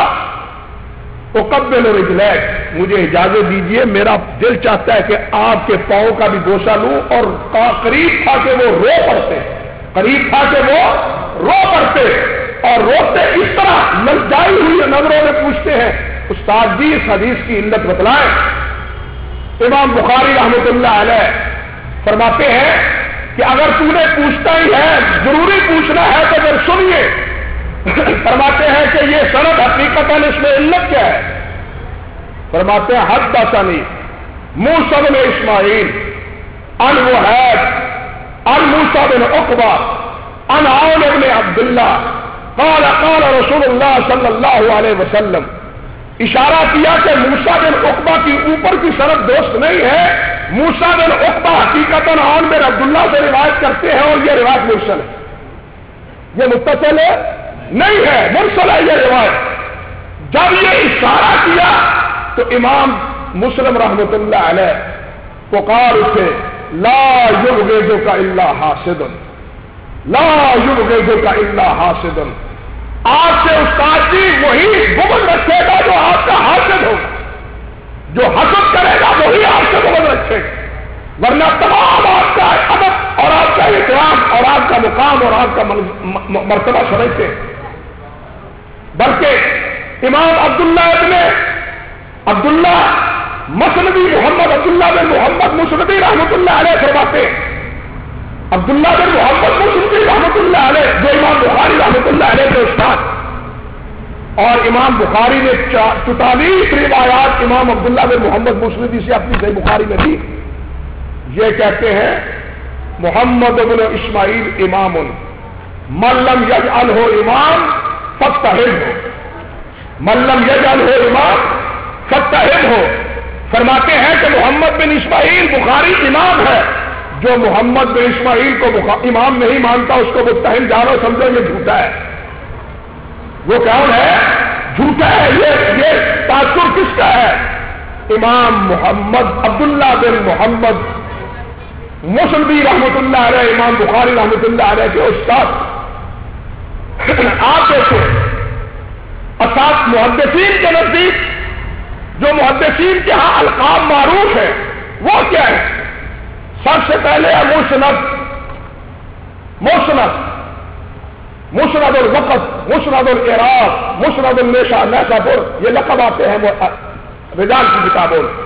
اقبل رجلیک، مجھے اجازت دیجئے، میرا دل چاہتا ہے کہ آپ کے پاؤں کا بھی بوسہ لوں. اور قریب تھا کہ وہ رو پڑتے، قریب تھا کہ وہ رو پڑتے، اور روتے اس طرح للچائی ہوئی نظروں میں پوچھتے ہیں استاد جی اس حدیث کی علت بتلائیں. امام بخاری رحمۃ اللہ علیہ فرماتے ہیں کہ اگر تو نے پوچھتا ہی ہے، ضروری پوچھنا ہے تو پھر سنیے. فرماتے ہیں کہ یہ سند حقیقت اس میں علت کیا ہے؟ فرماتے ہیں حدثنی موسیٰ بن اسماعیل عن وہیب عن موسیٰ بن عقبہ عن عون بن عبداللہ قال قال رسول اللہ صلی اللہ علیہ وسلم. اشارہ کیا کہ موسیٰ بن عقبہ کی اوپر کی سند درست نہیں ہے. موسیٰ بن عقبہ حقیقت عون بن عبداللہ سے روایت کرتے ہیں اور یہ روایت مرسل ہے، یہ متصل ہے نہیں ہے، مرسل ہے یہ روایت. جب یہ اشارہ کیا تو امام مسلم رحمۃ اللہ علیہ پکار اٹھے لا یبغضک الا حاسد، لا یبغضک الا حاسد. آپ سے استاد جی وہی بغض رکھے گا جو آپ کا حاسد ہوگا، جو حسد کرے گا وہی آپ سے بغض رکھے گا، ورنہ تمام آپ کا ادب اور آپ کا احترام اور آپ کا مقام اور آپ کا مرتبہ سمجھتے ہیں. بلکہ امام عبداللہ مسندی محمد عبداللہ بن محمد مسندی رحمۃ اللہ علیہ فرماتے ہیں، عبداللہ بن محمد مسندی رحمۃ اللہ علیہ جو امام بخاری رحمۃ اللہ علیہ کے استاد، اور امام بخاری نے 44 روایات امام عبداللہ بن محمد مسندی سے اپنی صحیح بخاری میں دی. یہ کہتے ہیں محمد بن اسماعیل امام من لم یجعلہ امام فاتہمہ، من لم یجعلہ امام فاتہمہ. فرماتے ہیں کہ محمد بن اسماعیل بخاری امام ہے، جو محمد بن اسماعیل کو امام نہیں مانتا اس کو متہم جانو، سمجھو یہ جھوٹا ہے. وہ کون ہے؟ جھوٹا ہے. یہ تاثر کس کا ہے؟ امام محمد عبداللہ بن محمد مسندی رحمۃ اللہ علیہ، امام بخاری رحمۃ اللہ علیہ کے استاد. آپ دیکھیں اساس محدثین کے نزدیک جو محدثین کے ہاں القاب معروف ہے وہ کیا ہے؟ سب سے پہلے ہے مسند الوقت، مسند العراق، مسند النسابور، یہ لقب آتے ہیں رجال کی کتابوں میں.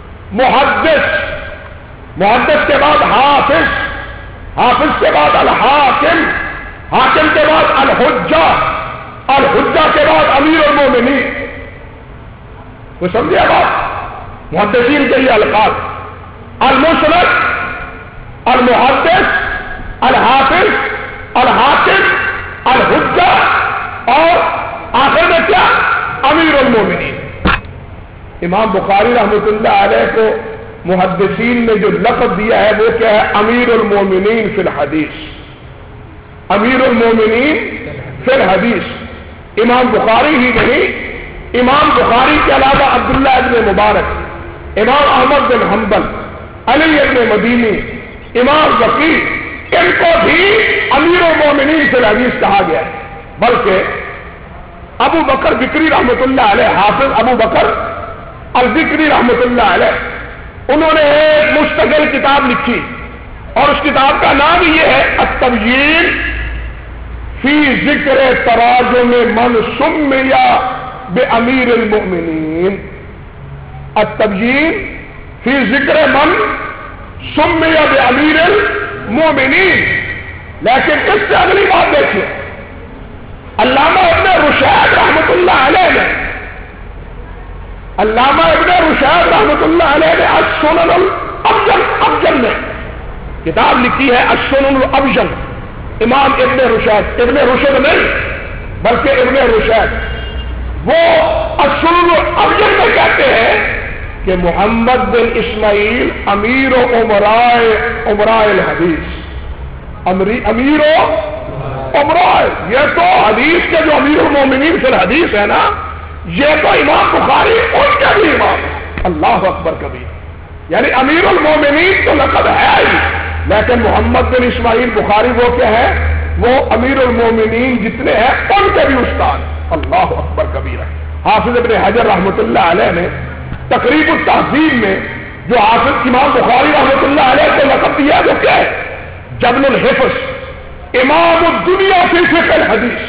محدث کے بعد حافظ کے بعد الحاکم، حاکم کے بعد الحجہ کے بعد امیر المومنین. تو سمجھے بات؟ محدثین کے لیے القاب. المسند المحدث، الحافظ، الحاکم، الحجہ، اور آخر میں کیا؟ امیر المومنین۔ امام بخاری رحمۃ اللہ علیہ کو محدثین نے جو لقب دیا ہے وہ کیا ہے؟ امیر المومنین فی الحدیث، امیر المومنین فی الحدیث۔ امام بخاری ہی نہیں، امام بخاری کے علاوہ عبداللہ ابن مبارک، امام احمد بن حنبل، علی ابن مدینی، امام وقی، ان کو بھی امیر المومنین فی الحدیث کہا گیا ہے۔ بلکہ ابو بکر بکری رحمۃ اللہ علیہ، حافظ ابو بکر البکری رحمۃ اللہ علیہ، انہوں نے ایک مستقل کتاب لکھی اور اس کتاب کا نام یہ ہے التبیین فی ذکر تراجم من سمی بامیر المؤمنین، التبیین فی ذکر من سمی بامیر المؤمنین۔ لیکن اس سے اگلی بات دیکھیے، علامہ ابن رشید رحمۃ اللہ علیہ نے، علامہ ابن رشید رحمۃ اللہ علیہ نے السنن الابجل میں کتاب لکھی ہے، السنن الابجل۔ امام ابن رشید، ابن رشد نہیں بلکہ ابن رشید، وہ السنن الابجل میں کہتے ہیں کہ محمد بن اسماعیل امیر و امراء الحدیث، امیر و امراء، یہ تو حدیث کے جو امیر المومنین فی الحدیث ہے نا، یہ تو امام بخاری ان کا بھی امام ہے۔ اللہ اکبر کبیر، یعنی امیر المومنین تو لقب ہے ہی، لیکن محمد بن اسماعیل بخاری وہ کیا ہے؟ وہ امیر المومنین جتنے ہیں ان کے بھی استاد۔ اللہ اکبر کبیر۔ حافظ ابن حجر رحمۃ اللہ علیہ نے تقریب التہذیب میں جو حافظ امام بخاری رحمۃ اللہ علیہ کو لقب دیا جو کیا ہے؟ جبل الحفظ، امام الدنیا فی فقہ الحدیث،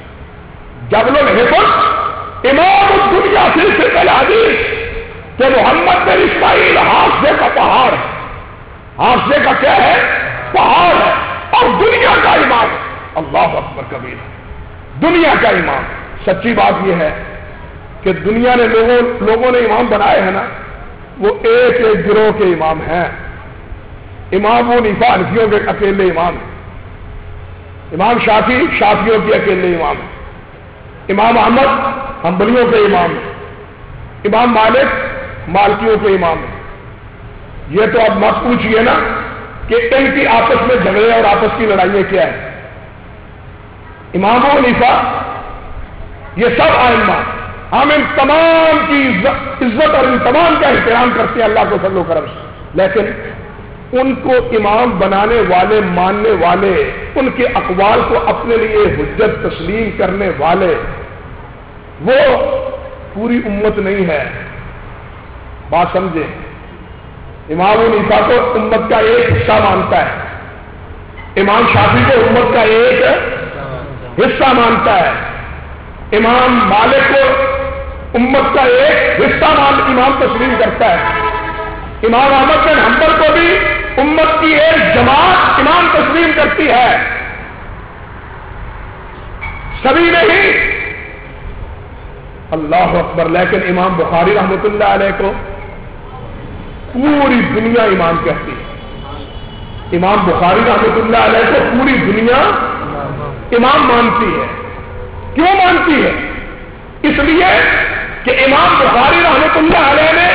جبل الحفظ امام الدنیا فی فقہ الحدیث، کہ محمد بن اسماعیل حافظے کا پہاڑ ہے، حافظے کا کیا ہے؟ پہاڑ ہے، اور دنیا کا امام ہے۔ اللہ اکبر کبیر، دنیا کا امام۔ سچی بات یہ ہے کہ دنیا نے لوگوں نے امام بنائے ہیں نا، وہ ایک ایک گروہ کے امام ہیں۔ امام حنیفہ حنفیوں کے اکیلے امام ہیں، امام شافعی شافعیوں کے اکیلے امام ہیں، امام احمد حنبلیوں کے امام ہیں، امام مالک مالکیوں کے امام ہیں۔ یہ تو اب مت پوچھئے نا کہ ان کی آپس میں جھگڑے اور آپس کی لڑائیاں کیا ہیں۔ امام حنیفہ یہ سب ائمہ، ہم ان تمام کی عزت اور ان تمام کا احترام کرتے ہیں اللہ کو فضل و کرم سے، لیکن ان کو امام بنانے والے، ماننے والے، ان کے اقوال کو اپنے لیے حجت تسلیم کرنے والے، وہ پوری امت نہیں ہے۔ بات سمجھے، امام حنیفہ کو امت کا ایک حصہ مانتا ہے، امام شافعی کو امت کا ایک حصہ مانتا ہے، امام مالک کو امت کا ایک حصہ امام تسلیم کرتا ہے، امام احمد بن حنبل کو بھی امت کی ایک جماعت امام تسلیم کرتی ہے، سبھی نہیں۔ اللہ اکبر، لیکن امام بخاری رحمۃ اللہ علیہ کو پوری دنیا امام کہتی ہے، امام بخاری رحمۃ اللہ علیہ کو پوری دنیا امام مانتی ہے۔ کیوں مانتی ہے؟ اس لیے کہ امام بخاری رحمۃ اللہ علیہ نے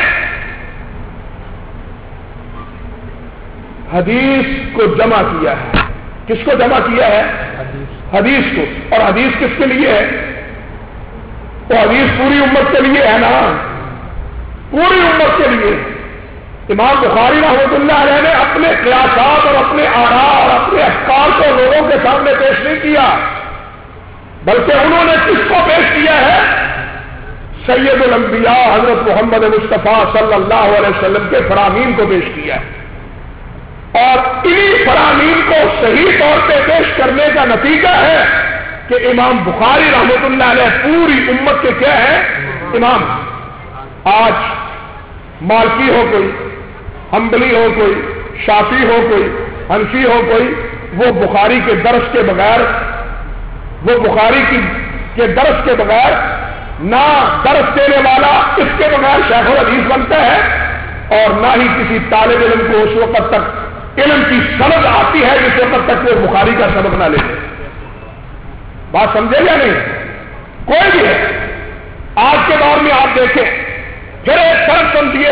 حدیث کو جمع کیا ہے۔ کس کو جمع کیا ہے؟ حدیث کو۔ اور حدیث کس کے لیے ہے؟ تو حدیث پوری امت کے لیے ہے نا، پوری امت کے لیے۔ امام بخاری رحمۃ اللہ علیہ نے اپنے قیاسات اور اپنے آراء اور اپنے افکار کو لوگوں کے سامنے پیش نہیں کیا، بلکہ انہوں نے کس کو پیش کیا ہے؟ سید الانبیاء حضرت محمد مصطفیٰ صلی اللہ علیہ وسلم کے فرامین کو پیش کیا ہے، اور انہی فرامین کو صحیح طور پہ پیش کرنے کا نتیجہ ہے کہ امام بخاری رحمۃ اللہ علیہ پوری امت کے کیا ہے؟ امام۔ آج مالکی ہو کوئی، حنبلی ہو کوئی، شافعی ہو کوئی، حنفی ہو کوئی، وہ بخاری کے درس کے بغیر، وہ بخاری کے درس کے بغیر نہ درس دینے والا اس کے بغیر شیخ الحدیث بنتا ہے، اور نہ ہی کسی طالب علم کو اس وقت تک علم کی سند آتی ہے جس وقت تک وہ بخاری کا سبق نہ لے لے. بات سمجھے یا نہیں؟ کوئی بھی ہے آج کے دور میں آپ دیکھیں پھر ایک فرق سمجھیے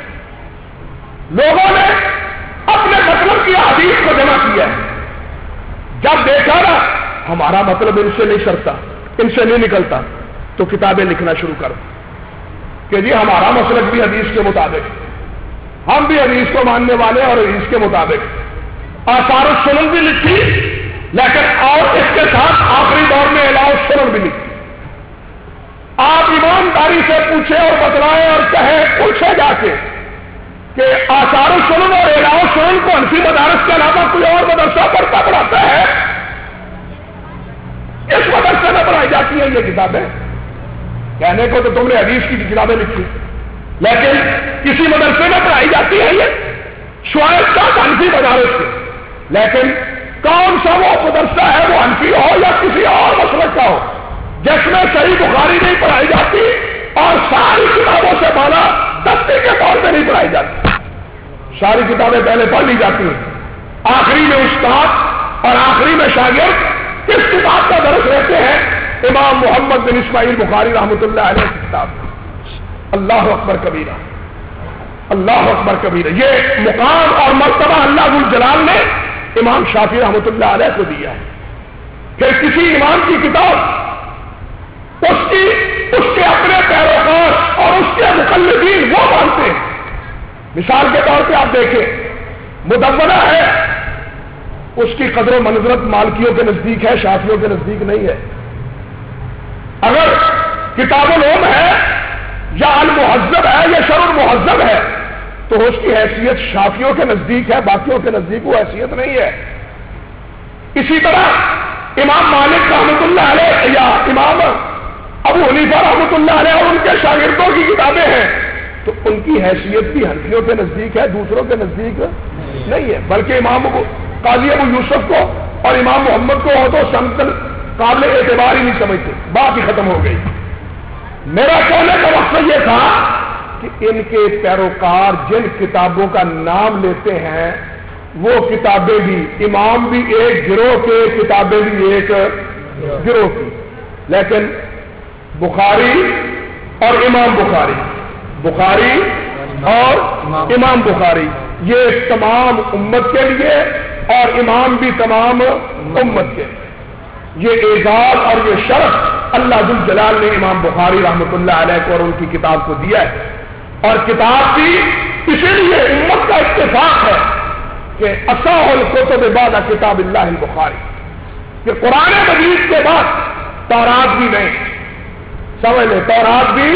لوگوں نے اپنے مطلب کی حدیث کو جمع کیا ہے. جب دیکھا نا ہمارا مطلب ان سے نہیں سرتا ان سے نہیں نکلتا تو کتابیں لکھنا شروع کر کہ جی ہمارا مسلک بھی حدیث کے مطابق ہم بھی حدیث کو ماننے والے اور حدیث کے مطابق آثار السنن بھی لکھی لیکن اور اس کے ساتھ آخری دور میں علاؤ السنن بھی لکھی. آپ ایمانداری سے پوچھیں اور بتلائیں اور کہیں پوچھے جا کے کہ آثار السنن اور علاؤ السنن کو حنفی مدارس کے علاوہ کوئی اور مدرسہ پڑھتا پڑھاتا ہے؟ اس مدرسے میں پڑھائی جاتی ہیں یہ کتابیں. کہنے کو تو تم نے حدیث کی کتابیں لکھی لیکن کسی مدرسے میں پڑھائی جاتی ہے یہ شعیب کا حنفی مدارس سے. لیکن کون سا وہ مدرسہ ہے وہ حنفی ہو یا کسی اور مسلک کا ہو جس میں صحیح بخاری نہیں پڑھائی جاتی اور ساری کتابوں سے بالا دستے کے طور پہ نہیں پڑھائی جاتی. ساری کتابیں پہلے پڑھ لی جاتی ہیں آخری میں استاد اور آخری میں شاگرد کس کتاب کا درس لیتے ہیں؟ امام محمد بن اسماعیل بخاری رحمۃ اللہ علیہ کی کتاب. اللہ اکبر کبیرہ اللہ اکبر کبیرہ. یہ مقام اور مرتبہ اللہ ذو الجلال نے امام شافعی رحمۃ اللہ علیہ کو دیا ہے. پھر کسی امام کی کتاب اس کے اپنے پیروکار اور اس کے مقلدین وہ مانتے ہیں. مثال کے طور پہ آپ دیکھیں مدونہ ہے اس کی قدر و منزلت مالکیوں کے نزدیک ہے شافعیوں کے نزدیک نہیں ہے. اگر کتاب العلم ہے یا المہذب ہے یا شرح المہذب ہے تو اس کی حیثیت شافعیوں کے نزدیک ہے باقیوں کے نزدیک وہ حیثیت نہیں ہے. اسی طرح امام مالک رحمۃ اللہ علیہ یا امام ابو حنیفہ رحمۃ اللہ علیہ اور ان کے شاگردوں کی کتابیں ہیں تو ان کی حیثیت بھی حنفیوں کے نزدیک ہے دوسروں کے نزدیک نہیں ہے. بلکہ امام قاضی ابو یوسف کو اور امام محمد کو ہو تو سمتن قابل اعتبار ہی نہیں سمجھتے. بات ہی ختم ہو گئی. میرا کہنے کا مقصد یہ تھا کہ ان کے پیروکار جن کتابوں کا نام لیتے ہیں وہ کتابیں بھی امام بھی ایک گروہ کے کتابیں بھی ایک گروہ کی. لیکن بخاری اور امام بخاری اور امام بخاری یہ تمام امت کے لیے اور امام بھی تمام امت کے. یہ اعزاز اور یہ شرف اللہ ذو الجلال نے امام بخاری رحمۃ اللہ علیہ کو اور ان کی کتاب کو دیا ہے. اور کتاب بھی اسی لیے امت کا اتفاق ہے کہ اصح الکتب بعد کتاب اللہ البخاری کہ قرآن مجید کے بعد تورات بھی نہیں سمجھ لیں تورات بھی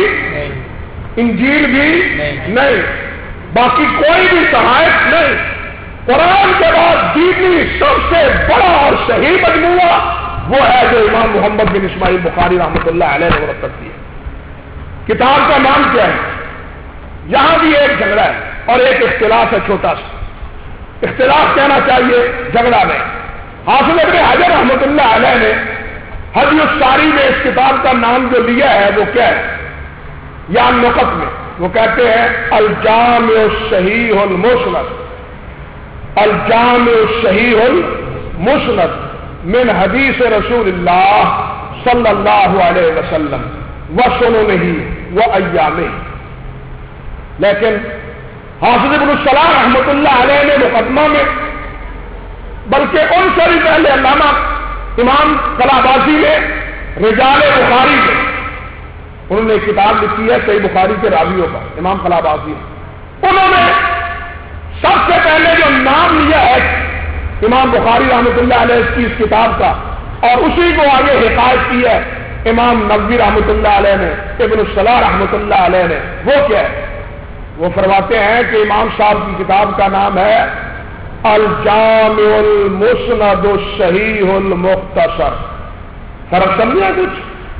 انجیل بھی نہیں باقی کوئی بھی صحائف نہیں. قرآن کے بعد دینی سب سے بڑا اور صحیح مجموعہ وہ ہے جو امام محمد بن اسماعیل بخاری رحمۃ اللہ علیہ نے مرتب کی ہے. کتاب کا نام کیا ہے؟ یہاں بھی ایک جھگڑا ہے اور ایک اختلاف ہے چھوٹا سا. اختلاف کہنا چاہیے جھگڑا نہیں. حافظ ابن حجر رحمۃ اللہ علیہ نے ہدی الساری میں اس کتاب کا نام جو لیا ہے وہ کیا ہے؟ یا نقط میں وہ کہتے ہیں الجامع الصحیح المسند الجامع الصحیح المسند من حدیث رسول اللہ صلی اللہ علیہ وسلم وسننہ وایامہ. لیکن حافظ ابن الصلاح رحمۃ اللہ علیہ نے مقدمہ میں بلکہ ان سے بھی پہلے علامہ امام قلابازی نے رجال بخاری میں انہوں نے کتاب لکھی ہے صحیح بخاری کے راویوں کا. امام قلابازی انہوں نے سب سے پہلے جو نام لیا ہے امام بخاری رحمۃ اللہ علیہ کی اس کتاب کا اور اسی کو آگے حکایت کی ہے امام نووی رحمۃ اللہ علیہ نے ابن الصلاح رحمۃ اللہ علیہ نے. وہ کیا ہے؟ وہ فرماتے ہیں کہ امام صاحب کی کتاب کا نام ہے الجامع المسند الصحیح المختصر. فرق سمجھے کچھ؟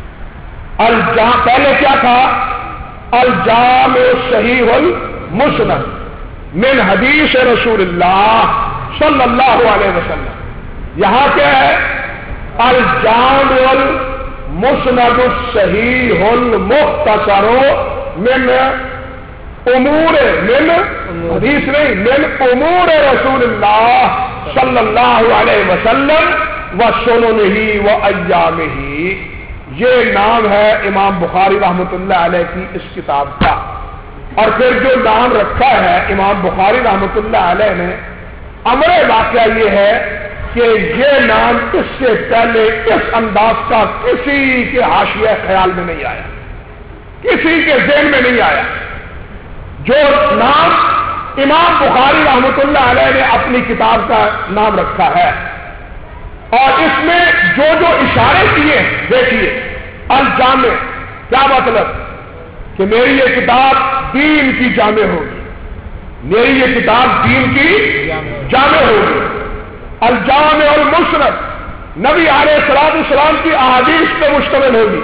پہلے کیا تھا؟ الجامع الصحیح المسند من حدیث رسول اللہ صلی اللہ علیہ وسلم. یہاں کیا ہے؟ الجامع المسند الصحیح المختصر من امور من حدیث نہیں، من امور رسول اللہ صلی اللہ علیہ وسلم و سننہ و ایامہ، یہ نام ہے امام بخاری رحمۃ اللہ علیہ کی اس کتاب کا۔ اور پھر جو نام رکھا ہے امام بخاری رحمۃ اللہ علیہ نے، امر واقعہ یہ ہے کہ یہ نام اس سے پہلے اس انداز کا کسی کے حاشیہ خیال میں نہیں آیا، کسی کے ذہن میں نہیں آیا۔ جو نام امام بخاری رحمۃ اللہ علیہ نے اپنی کتاب کا نام رکھا ہے، اور اس میں جو جو اشارے کیے، دیکھیے الجامع، کیا مطلب کہ میری یہ کتاب دین کی جامع ہوگی، میری یہ کتاب دین کی جامع ہوگی۔ الجامع المسند، نبی علیہ السلام کی احادیث پہ مشتمل ہوگی،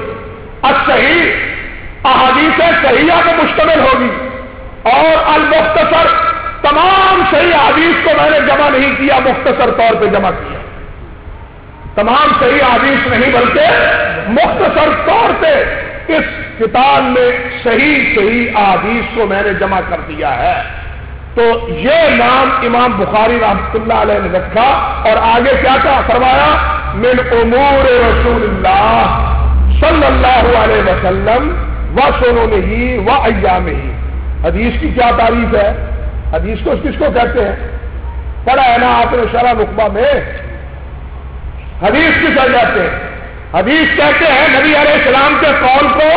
الصحیح، احادیث صحیحہ پہ مشتمل ہوگی، اور المختصر، تمام صحیح احادیث کو میں نے جمع نہیں کیا، مختصر طور پہ جمع کیا، تمام صحیح احادیث نہیں بلکہ مختصر طور پہ اس کتاب میں صحیح احادیث کو میں نے جمع کر دیا ہے۔ تو یہ نام امام بخاری رحمۃ اللہ علیہ نے رکھا، اور آگے کیا کہا، فرمایا من امور رسول اللہ صلی اللہ علیہ وسلم و سننہ و ایامہ۔ حدیث کی کیا تعریف ہے؟ حدیث کو کس کو کہتے ہیں؟ پڑھا ہے نا آپ نے شرح نخبہ میں، حدیث کس کو کہتے ہیں؟ حدیث کہتے ہیں نبی علیہ السلام کے قول کو،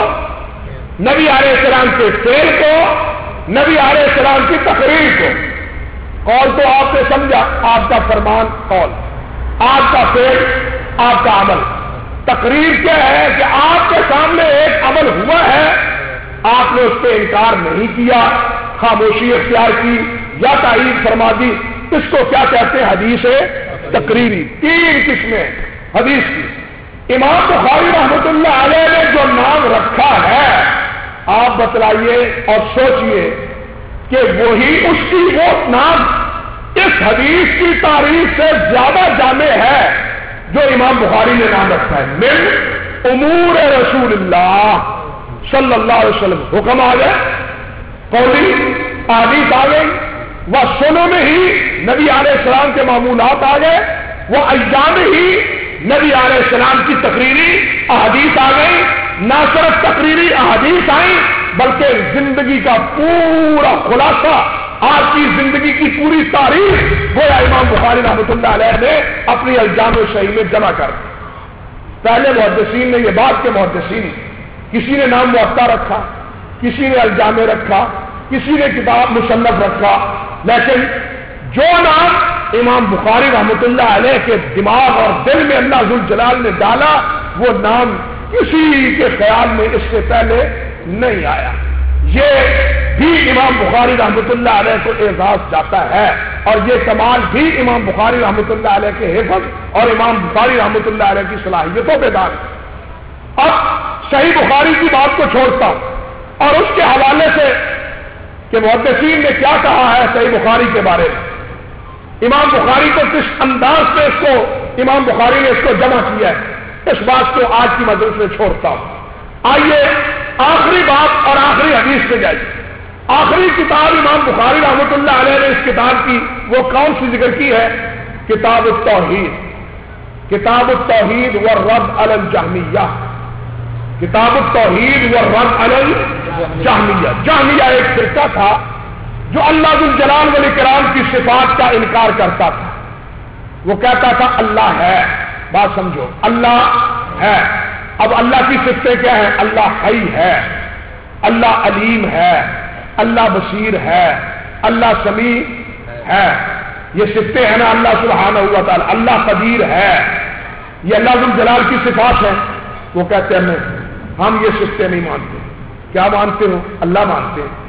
نبی علیہ السلام کے فعل کو، نبی علیہ السلام کی تقریر کو۔ قول تو آپ نے سمجھا، آپ کا فرمان قول، آپ کا فعل، آپ کا عمل۔ تقریر کیا ہے کہ آپ کے سامنے ایک عمل ہوا ہے، آپ نے اس پہ انکار نہیں کیا، خاموشی اختیار کی یا تائید فرما دی، اس کو کیا کہتے ہیں؟ حدیث تقریری۔ تین قسمیں حدیث کی۔ امام بخاری رحمۃ اللہ علیہ نے جو نام رکھا ہے، آپ بتلائیے اور سوچئے کہ وہی اس کی وہ نام اس حدیث کی تعریف سے زیادہ جامع ہے جو امام بخاری نے نام رکھا ہے، من امور رسول اللہ صلی اللہ علیہ وسلم۔ حکم آ گئے، قولی احادیث آ گئی، وہ سنوں میں ہی نبی علیہ السلام کے معمولات آ گئے، وہ ایام ہی نبی علیہ السلام کی تقریری احادیث آ گئی۔ نہ صرف تقریری احادیث آئیں بلکہ زندگی کا پورا خلاصہ، آپ کی زندگی کی پوری تاریخ گویا امام بخاری رحمۃ اللہ علیہ نے اپنی الجامع صحیح میں جمع کر دی۔ پہلے محدثین نے یہ بات کہ محدثین، کسی نے نام موطا رکھا، کسی نے الجامع رکھا، کسی نے کتاب مصنف رکھا، لیکن جو نام امام بخاری رحمۃ اللہ علیہ کے دماغ اور دل میں اللہ ذوالجلال نے ڈالا، وہ نام کسی کے خیال میں اس سے پہلے نہیں آیا۔ یہ بھی امام بخاری رحمۃ اللہ علیہ کو اعزاز جاتا ہے، اور یہ کمال بھی امام بخاری رحمۃ اللہ علیہ کے حفظ اور امام بخاری رحمۃ اللہ علیہ کی صلاحیتوں پہ دار ہے۔ اب صحیح بخاری کی بات کو چھوڑتا ہوں اور اس کے حوالے سے کہ محدثین نے کیا کہا ہے صحیح بخاری کے بارے میں، امام بخاری کو کس انداز سے اس کو امام بخاری نے اس کو جمع کیا ہے، اس بات کو آج کی مجلس میں چھوڑتا ہوں۔ آئیے آخری بات اور آخری حدیث پہ جائیے۔ آخری کتاب امام بخاری رحمۃ اللہ علیہ نے اس کتاب کی وہ کون سی ذکر کی ہے؟ کتاب التوحید، کتاب التوحید والرد علی الجہمیہ، کتاب التوحید والرد علی الجہمیہ۔ جہمیہ ایک فرقہ تھا جو اللہ ذو الجلال والاکرام کی صفات کا انکار کرتا تھا۔ وہ کہتا تھا اللہ ہے، بات سمجھو، اللہ ہے۔ اب اللہ کی صفتیں کیا ہیں؟ اللہ حی ہے، اللہ علیم ہے، اللہ بصیر ہے، اللہ سمیع ہے۔ یہ صفتیں ہیں نا اللہ سبحانہ و تعالی۔ اللہ قدیر ہے، یہ اللہ ذو الجلال کی صفات ہیں۔ وہ کہتے ہیں ہم یہ صفتیں نہیں مانتے۔ کیا مانتے ہو؟ اللہ مانتے ہیں،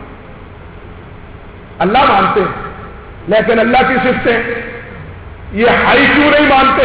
اللہ مانتے ہیں، لیکن اللہ کی صفتیں یہ حی کیوں نہیں مانتے؟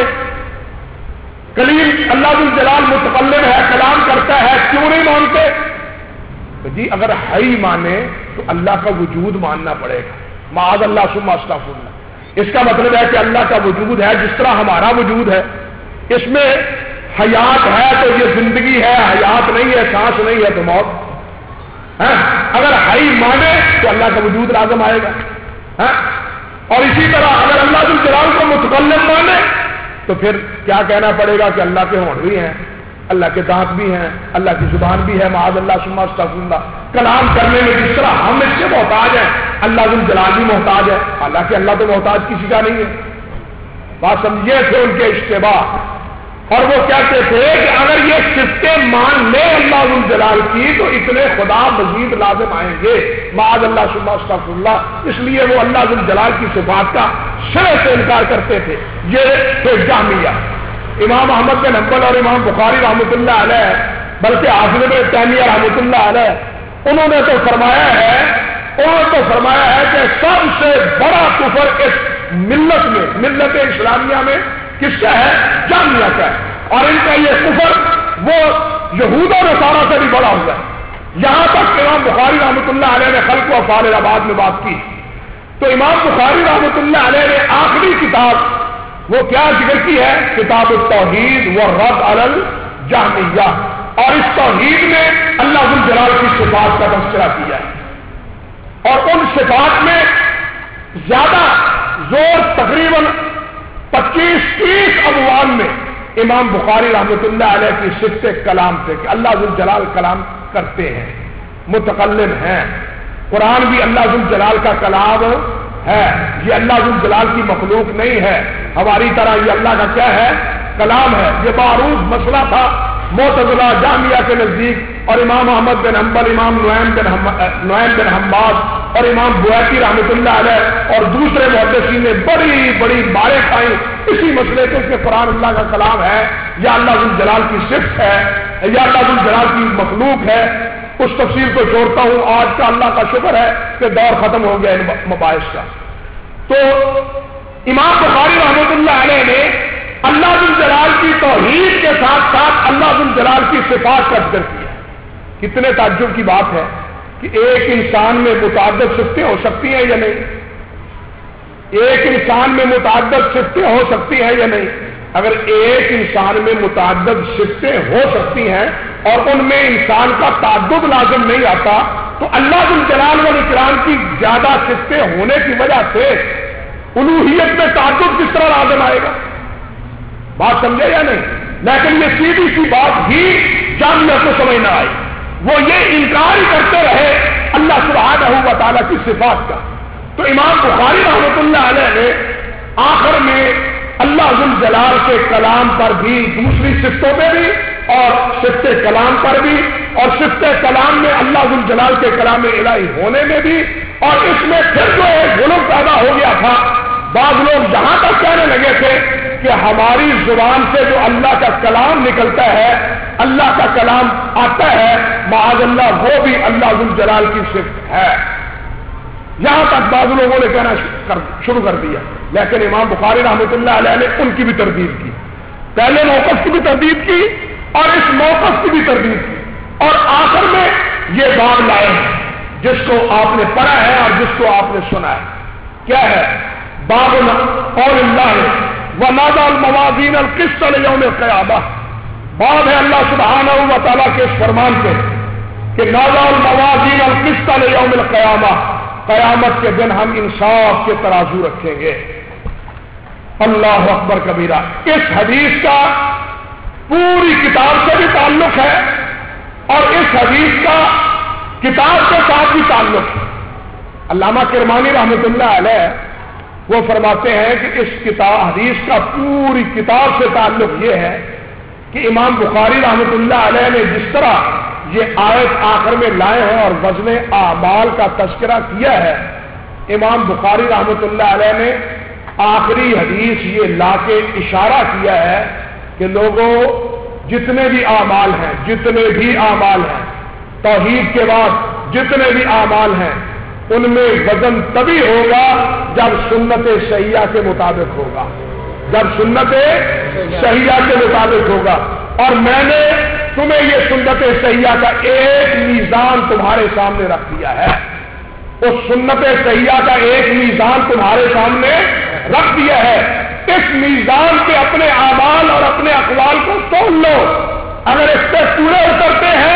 کلیم اللہ ذو الجلال متکلم ہے، کلام کرتا ہے، کیوں نہیں مانتے؟ تو جی اگر حی مانے تو اللہ کا وجود ماننا پڑے گا، معاذ اللہ ثم استغفر اللہ۔ اس کا مطلب ہے کہ اللہ کا وجود ہے جس طرح ہمارا وجود ہے، اس میں حیات ہے تو یہ زندگی ہے، حیات نہیں ہے، سانس نہیں ہے تو موت۔ اگر حی مانے تو اللہ کا وجود لازم آئے گا. اور اسی طرح اگر اللہ ذو الجلال کو متکلم مانے تو پھر کیا کہنا پڑے گا کہ اللہ کے ہونٹ بھی ہیں, اللہ کے دانت بھی ہیں, اللہ کی زبان بھی ہے, معاذ اللہ ثم استغفر اللہ. کلام کرنے میں جس طرح ہم اس سے محتاج ہیں, اللہ ذو الجلال بھی محتاج ہے, حالانکہ اللہ تو محتاج کسی کا نہیں ہے. بات سمجھے تھے ان کے اشتباہ. اور وہ کہتے تھے کہ اگر یہ صفتیں مان لے اللہ ذو الجلال کی تو اتنے خدا مزید لازم آئیں گے, معاذ اللہ ثم استغفر اللہ. اس لیے وہ اللہ ذو الجلال کی صفات کا شرح سے انکار کرتے تھے. یہ تھے جہمیہ. امام احمد بن حنبل اور امام بخاری رحمۃ اللہ علیہ, بلکہ حافظ ابن تیمیہ رحمۃ اللہ علیہ, انہوں نے تو فرمایا ہے کہ سب سے بڑا کفر اس ملت میں, ملت اسلامیہ میں کس کا ہے؟ جہمیہ کا ہے. اور ان کا یہ کفر وہ یہود و نصارہ سے بھی بڑا ہوا ہے. یہاں تک امام بخاری رحمۃ اللہ علیہ نے خلق و افعال العباد میں بات کی تو امام بخاری رحمۃ اللہ علیہ نے آخری کتاب وہ کیا ذکر کی ہے؟ کتاب التوحید والرد علی الجہمیہ. اور اس توحید میں اللہ ذو الجلال کی صفات کا تذکرہ کیا ہے. اور ان صفات میں زیادہ زور تقریباً 25-30 ابواب میں امام بخاری رحمۃ اللہ علیہ کی صفت کلام تھے کہ اللہ ذو الجلال کلام کرتے ہیں, متکلم ہیں. قرآن بھی اللہ ذو الجلال کا کلام ہے, یہ اللہ ذو الجلال کی مخلوق نہیں ہے ہماری طرح, یہ اللہ کا کیا ہے؟ کلام ہے. یہ معروف مسئلہ تھا معتزلہ جہمیہ کے نزدیک, اور امام احمد بن حنبل, امام نعیم بن حماد اور امام بویتی رحمۃ اللہ علیہ اور دوسرے محدثین نے بڑی بڑی مارے کھائیں اسی مسئلے کو کہ قرآن اللہ کا کلام ہے یا اللہ ذو الجلال کی صفت ہے یا اللہ ذو الجلال کی مخلوق ہے. اس تفسیر کو چھوڑتا ہوں, آج کا اللہ کا شکر ہے کہ دور ختم ہو گیا ان مباحث کا. تو امام بخاری رحمۃ اللہ علیہ نے اللہ ذو الجلال کی توحید کے ساتھ ساتھ اللہ ذو الجلال کی صفات کا ذکر کیا. کتنے تعجب کی بات ہے کہ ایک انسان میں متعدد صفتیں ہو سکتی ہیں یا نہیں؟ ایک انسان میں متعدد صفتیں ہو سکتی ہیں یا نہیں؟ اگر ایک انسان میں متعدد صفتیں ہو سکتی ہیں اور ان میں انسان کا تعدد لازم نہیں آتا تو اللہ ذو الجلال والاکرام کی زیادہ صفتیں ہونے کی وجہ سے الوہیت میں تعدد کس طرح لازم آئے گا؟ بات سمجھے یا نہیں؟ لیکن یہ سیدھی سی بات ہی جہمیہ کو سمجھ نہ آئی. وہ یہ انکار ہی کرتے رہے اللہ سبحانہ و تعالیٰ کی صفات کا. تو امام بخاری رحمۃ اللہ علیہ نے آخر میں اللہ ذو الجلال کے کلام پر بھی, دوسری صفتوں پہ بھی اور صفت کلام پر بھی, اور صفت کلام میں اللہ ذو الجلال کے کلام الہی ہونے میں بھی, اور اس میں پھر جو ایک غلو پیدا ہو گیا تھا. بعض لوگ جہاں تک کہنے لگے تھے کہ ہماری زبان سے جو اللہ کا کلام نکلتا ہے, اللہ کا کلام آتا ہے, معاذ اللہ وہ بھی اللہ ذو الجلال کی صفت ہے. یہاں تک بعض لوگوں نے کہنا شروع کر دیا. لیکن امام بخاری رحمۃ اللہ علیہ نے ان کی بھی تردید کی, پہلے موقف کی بھی تردید کی اور اس موقف کی بھی تردید کی, اور آخر میں یہ باب لائے ہیں جس کو آپ نے پڑھا ہے اور جس کو آپ نے سنا ہے. کیا ہے؟ باب قول اللہ ونادى الموازین القسط لیوم القیامہ. باب ہے اللہ سبحانہ و تعالیٰ کے اس فرمان پہ کہ نادى الموازین القسط لیوم القیامہ, قیامت کے دن ہم انصاف کے ترازو رکھیں گے. اللہ اکبر کبیرہ. اس حدیث کا پوری کتاب سے بھی تعلق ہے اور اس حدیث کا کتاب کے ساتھ بھی تعلق ہے. علامہ کرمانی رحمۃ اللہ علیہ وہ فرماتے ہیں کہ اس کتاب حدیث کا پوری کتاب سے تعلق یہ ہے کہ امام بخاری رحمۃ اللہ علیہ نے جس طرح یہ آیت آخر میں لائے ہیں اور وزن اعمال کا تذکرہ کیا ہے, امام بخاری رحمۃ اللہ علیہ نے آخری حدیث یہ لا کے اشارہ کیا ہے کہ لوگوں جتنے بھی اعمال ہیں توحید کے بعد جتنے بھی اعمال ہیں ان میں وزن تبھی ہوگا جب سنت صحیحہ کے مطابق ہوگا, جب سنت صحیحہ کے مطابق ہوگا. اور میں نے تمہیں یہ سنت صحیحہ کا ایک میزان تمہارے سامنے رکھ دیا ہے. اس سنت صحیحہ کا ایک میزان تمہارے سامنے رکھ دیا ہے. اس میزان پہ اپنے اعمال اور اپنے اقوال کو تول لو. اگر اس پہ پورے اترتے ہیں تو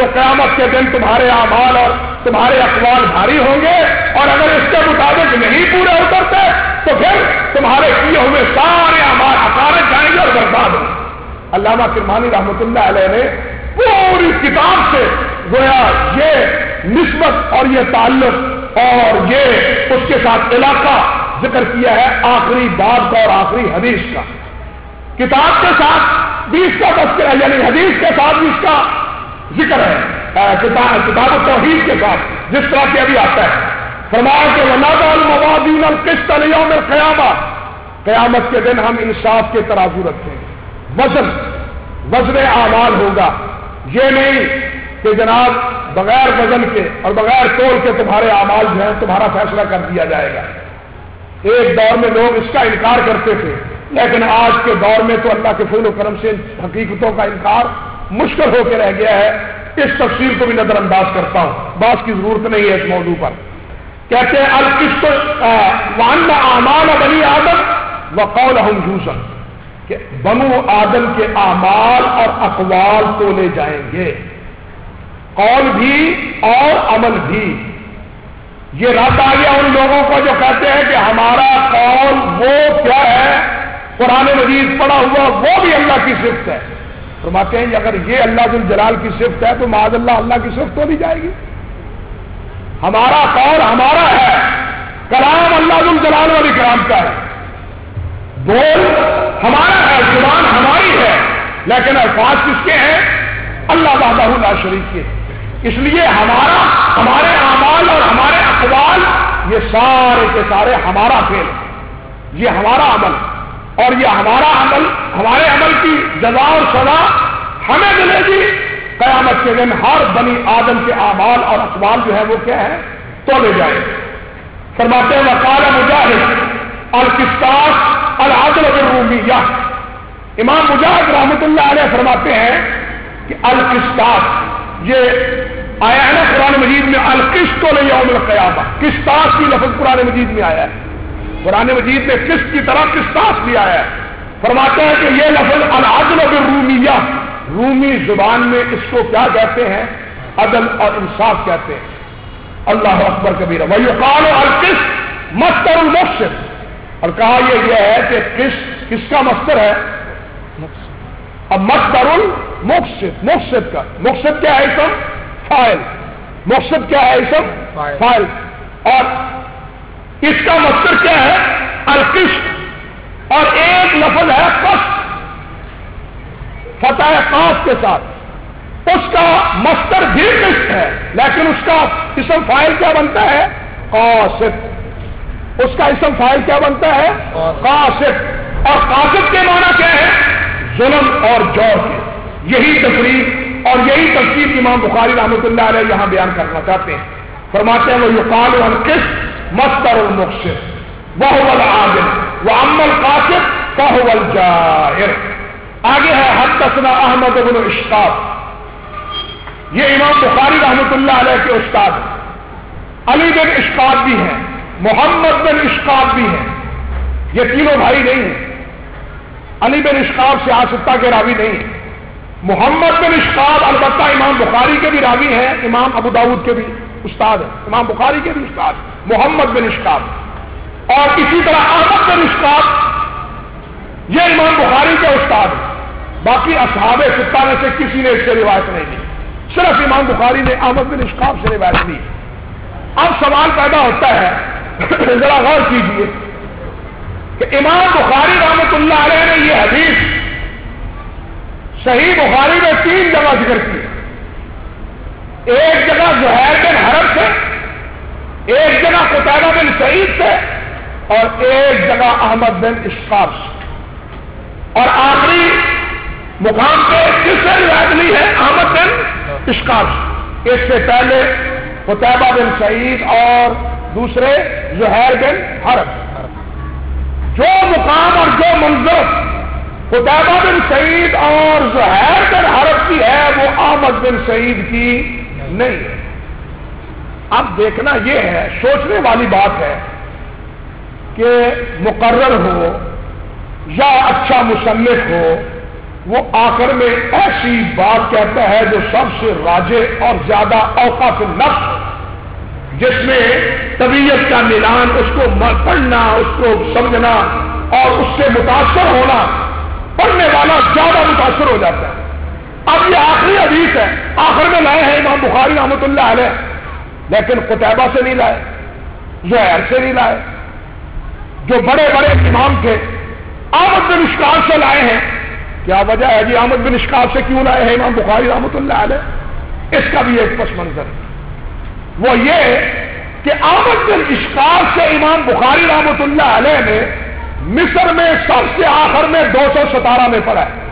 تو قیامت کے دن تمہارے اعمال اور تمہارے اقوال بھاری ہوں گے، اور اگر اس کے مطابق نہیں پورے اترتے تو پھر تمہارے کیے ہوئے سارے اعمال اکارت جائیں گے اور برباد ہوں گے۔ علامہ کرمانی رحمۃ اللہ علیہ نے پوری کتاب سے گویا یہ نسبت اور یہ تعلق اور یہ اس کے ساتھ علاقہ ذکر کیا ہے آخری باب کا اور آخری حدیث کا۔ کتاب کے ساتھ بھی اس کا تذکرہ، یعنی حدیث کے بھی اس کا ذکر ہے، کتاب التوحید کے ساتھ جس طرح سے ابھی آتا ہے۔ فرمایا کہ وَنَضَعُ الْمَوَازِينَ الْقِسْطَ لِيَوْمِ الْقِيَامَةِ، قیامت کے دن ہم انصاف کے ترازو رکھیں گے، وزن اعمال ہوگا۔ یہ نہیں کہ جناب بغیر وزن کے اور بغیر تول کے تمہارے اعمال جو ہیں تمہارا فیصلہ کر دیا جائے گا۔ ایک دور میں لوگ اس کا انکار کرتے تھے، لیکن آج کے دور میں تو اللہ کے فضل و کرم سے حقیقتوں کا انکار مشکل ہو کے رہ گیا ہے۔ اس تفسیر کو بھی نظر انداز کرتا ہوں، بات کی ضرورت نہیں ہے اس موضوع پر۔ کہتے ہیں القسط وان اعمال بنی آدم وقولہم یوزن، کہ بنو آدم کے اعمال اور اقوال تولے جائیں گے، قول بھی اور عمل بھی۔ یہ رد آ گیا ان لوگوں کو جو کہتے ہیں کہ ہمارا قول وہ کیا ہے، قرآن مجید پڑھا ہوا وہ بھی اللہ کی صفت ہے۔ فرماتے ہیں اگر یہ اللہ ذو الجلال کی صفت ہے تو معاذ اللہ کی صفت تو نہیں جائے گی۔ ہمارا قول ہمارا ہے، کلام اللہ ذو الجلال والاکرام کا ہے، بول ہمارا ہے، زبان ہماری ہے، لیکن الفاظ کس کے ہیں؟ اللہ وحدہ لا شریک کے۔ اس لیے ہمارے اعمال اور ہمارے اقوال یہ سارے کے سارے ہمارا فعل ہے، یہ ہمارا عمل، اور یہ ہمارا عمل، ہمارے عمل کی جزا اور سزا ہمیں ملے گی قیامت کے دن۔ ہر بنی آدم کے اعمال اور اقوال جو ہے وہ کیا ہے؟ تولے جائیں۔ فرماتے ہیں وقال مجاہد القسطاس العدل بالرومیہ، امام مجاہد رحمۃ اللہ علیہ فرماتے ہیں کہ القسطاس یہ آیا ہے نا قرآن مجید میں، القسط لیوم القیامہ، قسطاس کی لفظ قرآن مجید میں آیا ہے، قرآن مجید میں قسط کی طرح قسطاس بھی آیا ہے۔ فرماتے ہیں کہ یہ لفظ العدل بالرومیہ، رومی زبان میں اس کو کیا کہتے ہیں؟ عدل اور انصاف کہتے ہیں۔ اللہ اکبر کبیرہ۔ ویقال القسط مصدر المفسد، اور کہا یہ ہے کہ قسط کس کا مصدر ہے؟ اب مصدر المفسد، مفسد کا مفسد کیا ہے؟ اسم فاعل، مفسد کیا ہے؟ اسم فاعل، اور اس کا مصدر کیا ہے؟ القسط، اور ایک لفظ ہے قسط فتح قاف کے ساتھ، اس کا مصدر بھی قسط ہے، لیکن اس کا اسم فاعل کیا بنتا ہے؟ قاسط، اس کا اسم فاعل کیا بنتا ہے؟ قاسط، اور قاسط کے معنی کیا ہے؟ ظلم اور جور کے۔ یہی تفریق اور یہی تفسیر امام بخاری رحمۃ اللہ علیہ یہاں بیان کرنا چاہتے ہیں۔ فرماتے ہیں وہ یقال القسط مصدر المفسد وهو العادل واما القاسط فهو الجائر۔ آگے ہے حدثنا احمد بن اشقاق، یہ امام بخاری رحمۃ اللہ علیہ کے استاد علی بن اشقاق بھی ہیں، محمد بن اشقاق بھی ہیں، یہ تینوں بھائی نہیں ہیں۔ علی بن اشقاق سے آستہ کے راوی نہیں ہیں، محمد بن اشقاق البتہ امام بخاری کے بھی راوی ہیں، امام ابو داؤد کے بھی استاد ہیں، امام بخاری کے بھی استاد محمد بن اشقاق، اور اسی طرح احمد بن اشقاق یہ امام بخاری کے استاد ہیں۔ باقی اصحاب ستہ میں سے کسی نے اس سے روایت نہیں لی، صرف امام بخاری نے احمد بن اشقاق سے روایت لی۔ اب سوال پیدا ہوتا ہے ذرا غور کیجئے کہ امام بخاری رحمۃ اللہ علیہ نے یہ حدیث صحیح بخاری میں 3 جگہ ذکر کی، ایک جگہ زہیر بن حرب سے، ایک جگہ قتیبہ بن سعید سے، اور ایک جگہ احمد بن اشقاق سے، اور آخری مقام پہ کس سے روایت لی ہے؟ احمد بن اشقاق سے۔ اس سے پہلے قتیبہ بن سعید اور دوسرے زہیر بن حرب۔ جو مقام اور جو منظر قتیبہ بن سعید اور زہیر بن حرب کی ہے وہ احمد بن سعید کی نہیں ہے۔ اب دیکھنا یہ ہے، سوچنے والی بات ہے کہ مقرر ہو یا اچھا مصنف ہو وہ آخر میں ایسی بات کہتا ہے جو سب سے راجح اور زیادہ اوقاف نفس، جس میں طبیعت کا ملان، اس کو پڑھنا، اس کو سمجھنا اور اس سے متاثر ہونا، پڑھنے والا زیادہ متاثر ہو جاتا ہے۔ اب یہ آخری حدیث ہے، آخر میں لائے ہیں امام بخاری رحمۃ اللہ علیہ، لیکن قتیبہ سے نہیں لائے، زہیر سے نہیں لائے، جو بڑے بڑے امام تھے احمد بن اشکال سے لائے ہیں۔ کیا وجہ ہے جی احمد بن اشکال سے کیوں لائے ہیں امام بخاری رحمۃ اللہ علیہ؟ اس کا بھی ایک پس منظر ہے، وہ یہ کہ احمد بن اشکال سے امام بخاری رحمۃ اللہ علیہ نے مصر میں سب سے آخر میں 217 میں پڑھا ہے،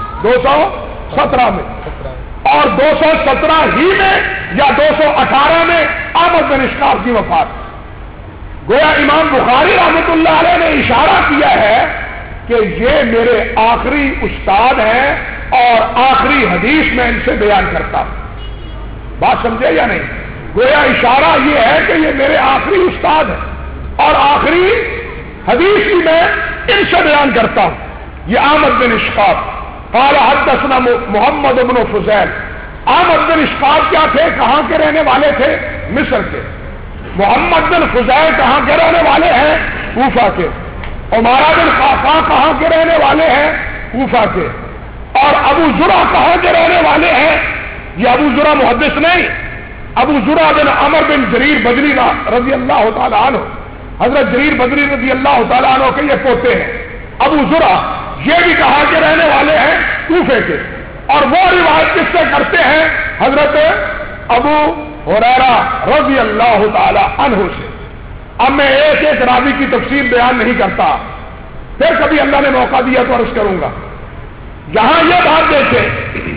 217 میں، اور 217 ہی میں یا 218 میں احمد بن اشکال کی وفات۔ گویا امام بخاری رحمۃ اللہ علیہ نے اشارہ کیا ہے کہ یہ میرے آخری استاد ہیں اور آخری حدیث میں ان سے بیان کرتا ہوں۔ بات سمجھے یا نہیں؟ گویا اشارہ یہ ہے کہ یہ میرے آخری استاد ہیں اور آخری حدیث بھی میں ان سے بیان کرتا ہوں۔ یہ احمد بن اشقاق قال حدثنا محمد بن فضیل۔ احمد بن اشقاق کیا تھے؟ کہاں کے رہنے والے تھے؟ مصر کے۔ محمد بن فضیل کہاں کے رہنے والے ہیں؟ کوفہ کے۔ عمارہ بن قعقاع کہاں کے رہنے والے ہیں؟ کوفہ کے۔ اور ابو زرع کہاں کے رہنے والے ہیں؟ یہ ابو زرع محدث نہیں، ابو زرع بن عمر بن جریر بدری رضی اللہ تعالیٰ عنہ، حضرت جریر بدری رضی اللہ تعالیٰ عنہ کے یہ پوتے ہیں۔ ابو زرع یہ بھی کہاں کے رہنے والے ہیں؟ کوفے کے۔ اور وہ روایت کس سے کرتے ہیں؟ حضرت ابو ہریرہ رضی اللہ تعالیٰ عنہ سے۔ اب میں ایک ایک راوی کی تفصیل بیان نہیں کرتا، پھر کبھی اللہ نے موقع دیا تو عرض کروں گا۔ یہاں یہ بات دیکھیں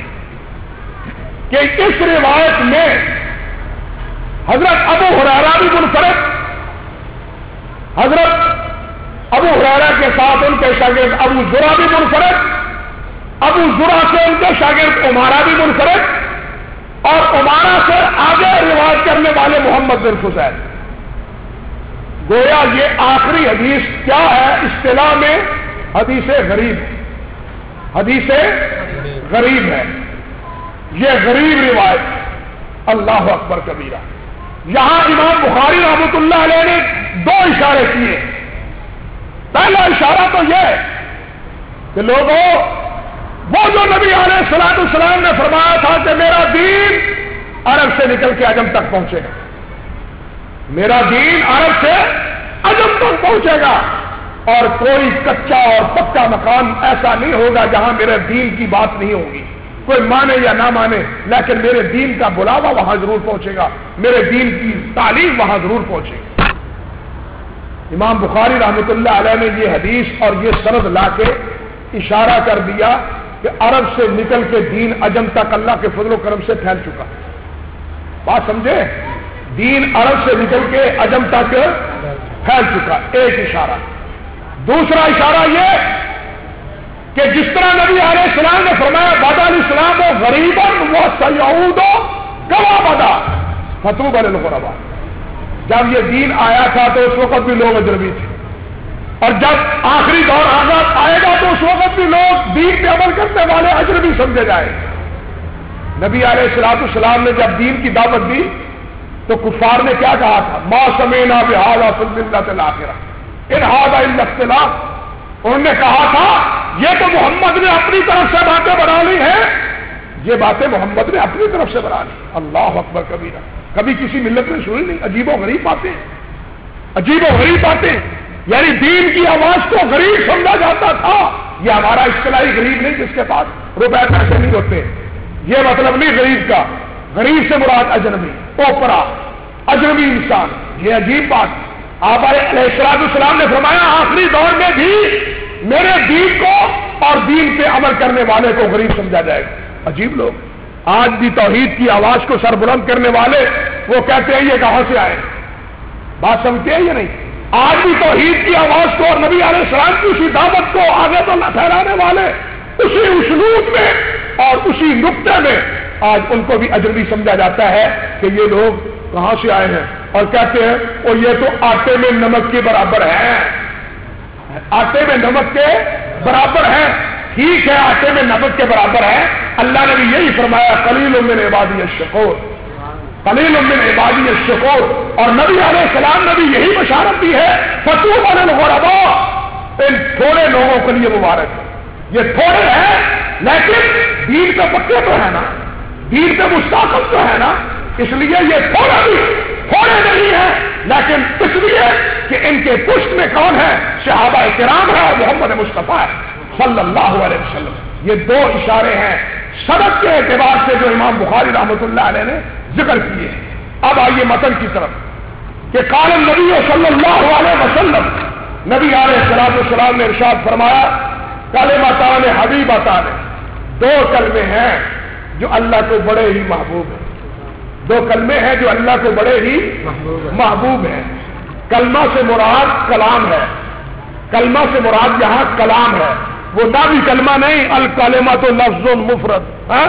کہ اس روایت میں حضرت ابو ہریرہ بھی منفرد، حضرت ابو ہریرہ کے ساتھ ان کے شاگرد ابو زرع بھی منفرد، ابو زرع سے ان کے شاگرد عمارہ بھی منفرد، اور عمارہ سے آگے روایت کرنے والے محمد بن فضیل۔ گویا یہ آخری حدیث کیا ہے اصطلاح میں؟ حدیث غریب، حدیث غریب ہے، یہ غریب روایت۔ اللہ اکبر کبیرہ۔ یہاں امام بخاری رحمۃ اللہ علیہ نے دو اشارے کیے۔ پہلا اشارہ تو یہ کہ لوگوں، وہ جو نبی علیہ الصلوۃ والسلام نے فرمایا تھا کہ میرا دین عرب سے نکل کے عجم تک پہنچے گا، میرا دین عرب سے عجم تک پہنچے گا، اور کوئی کچا اور پکا مکان ایسا نہیں ہوگا جہاں میرے دین کی بات نہیں ہوگی، کوئی مانے یا نہ مانے، لیکن میرے دین کا بلاوا وہاں ضرور پہنچے گا، میرے دین کی تعلیم وہاں ضرور پہنچے گی۔ امام بخاری رحمۃ اللہ علیہ نے یہ حدیث اور یہ سند لا کے اشارہ کر دیا کہ عرب سے نکل کے دین عجم تک اللہ کے فضل و کرم سے پھیل چکا۔ بات سمجھے؟ دین عرب سے نکل کے عجم تک پھیل چکا، ایک اشارہ۔ دوسرا اشارہ یہ کہ جس طرح نبی علیہ السلام نے فرمایا بدا الاسلام و غریباً و سیعود کما بدا فتوبى للغرباء، جب یہ دین آیا تھا تو اس وقت بھی لوگ اجنبی تھے، اور جب آخری دور آزاد آئے گا تو اس وقت بھی لوگ دین پہ عمل کرنے والے اجنبی سمجھے جائیں۔ نبی علیہ السلام نے جب دین کی دعوت دی تو کفار نے کیا کہا تھا؟ ما سمعنا بهذا فی الملۃ الاخرہ ان هذا الا اختلاف۔ انہوں نے کہا تھا یہ تو محمد نے اپنی طرف سے باتیں بنا لی ہیں، یہ باتیں محمد نے اپنی طرف سے بنا لی۔ اللہ اکبر کبیرہ، کبھی کسی ملت نے سنی نہیں۔ عجیب و غریب باتیں، عجیب و غریب باتیں، یعنی دین کی آواز کو غریب سمجھا جاتا تھا۔ یہ ہمارا اصطلاحی غریب نہیں جس کے پاس روپے پیسے نہیں ہوتے، یہ مطلب نہیں غریب کا۔ غریب سے مراد اجنبی، اوپرا، اجنبی انسان، یہ عجیب بات۔ آپ علیہ السلام نے فرمایا آخری دور میں بھی میرے دین کو اور دین پہ عمل کرنے والے کو غریب سمجھا جائے گا۔ عجیب لوگ آج بھی توحید کی آواز کو سربلند کرنے والے وہ کہتے ہیں یہ کہاں سے آئے؟ بات سمجھتے ہیں یا نہیں؟ آج بھی توحید کی آواز کو اور نبی علیہ السلام کی اسی دعوت کو آگے تو پھیلانے والے اسی اسلوب میں اور اسی نقطے میں آج ان کو بھی اجنبی سمجھا جاتا ہے کہ یہ لوگ کہاں سے آئے ہیں، اور کہتے ہیں اور یہ تو آٹے میں نمک کے برابر ہے، آٹے میں نمک کے برابر ہے۔ ٹھیک ہے آٹے میں نمک کے برابر ہے. اللہ نے بھی یہی فرمایا قلیل من عبادی الشکور، قلیل من عبادی الشکور. اور نبی علیہ السلام نے بھی یہی بشارت دی ہے فطوبی للغرباء، ان تھوڑے لوگوں کے لیے مبارک ہے. یہ تھوڑے ہیں لیکن دین پہ پکے تو ہے نا، دین پہ مستقل تو ہے نا، اس لیے یہ تھوڑا بھی تھوڑے نہیں ہیں، لیکن اس لیے کہ ان کے پشت میں کون ہے؟ صحابہ کرام ہے اور محمد مصطفیٰ صلی اللہ علیہ وسلم. یہ دو اشارے ہیں سبق کے اعتبار سے جو امام بخاری رحمۃ اللہ علیہ نے ذکر کیے. اب آئیے متن کی طرف کہ قال النبی صلی اللہ علیہ وسلم، نبی علیہ السلام نے ارشاد فرمایا کلمتان حبیبتان، دو کلمے ہیں جو اللہ کو بڑے ہی محبوب ہیں. دو کلمے ہیں جو اللہ کو بڑے ہی محبوب ہیں. کلمہ سے مراد کلام ہے، کلمہ سے مراد یہاں کلام ہے، وہ دعوی کلمہ نہیں الکلمۃ لفظ مفرد،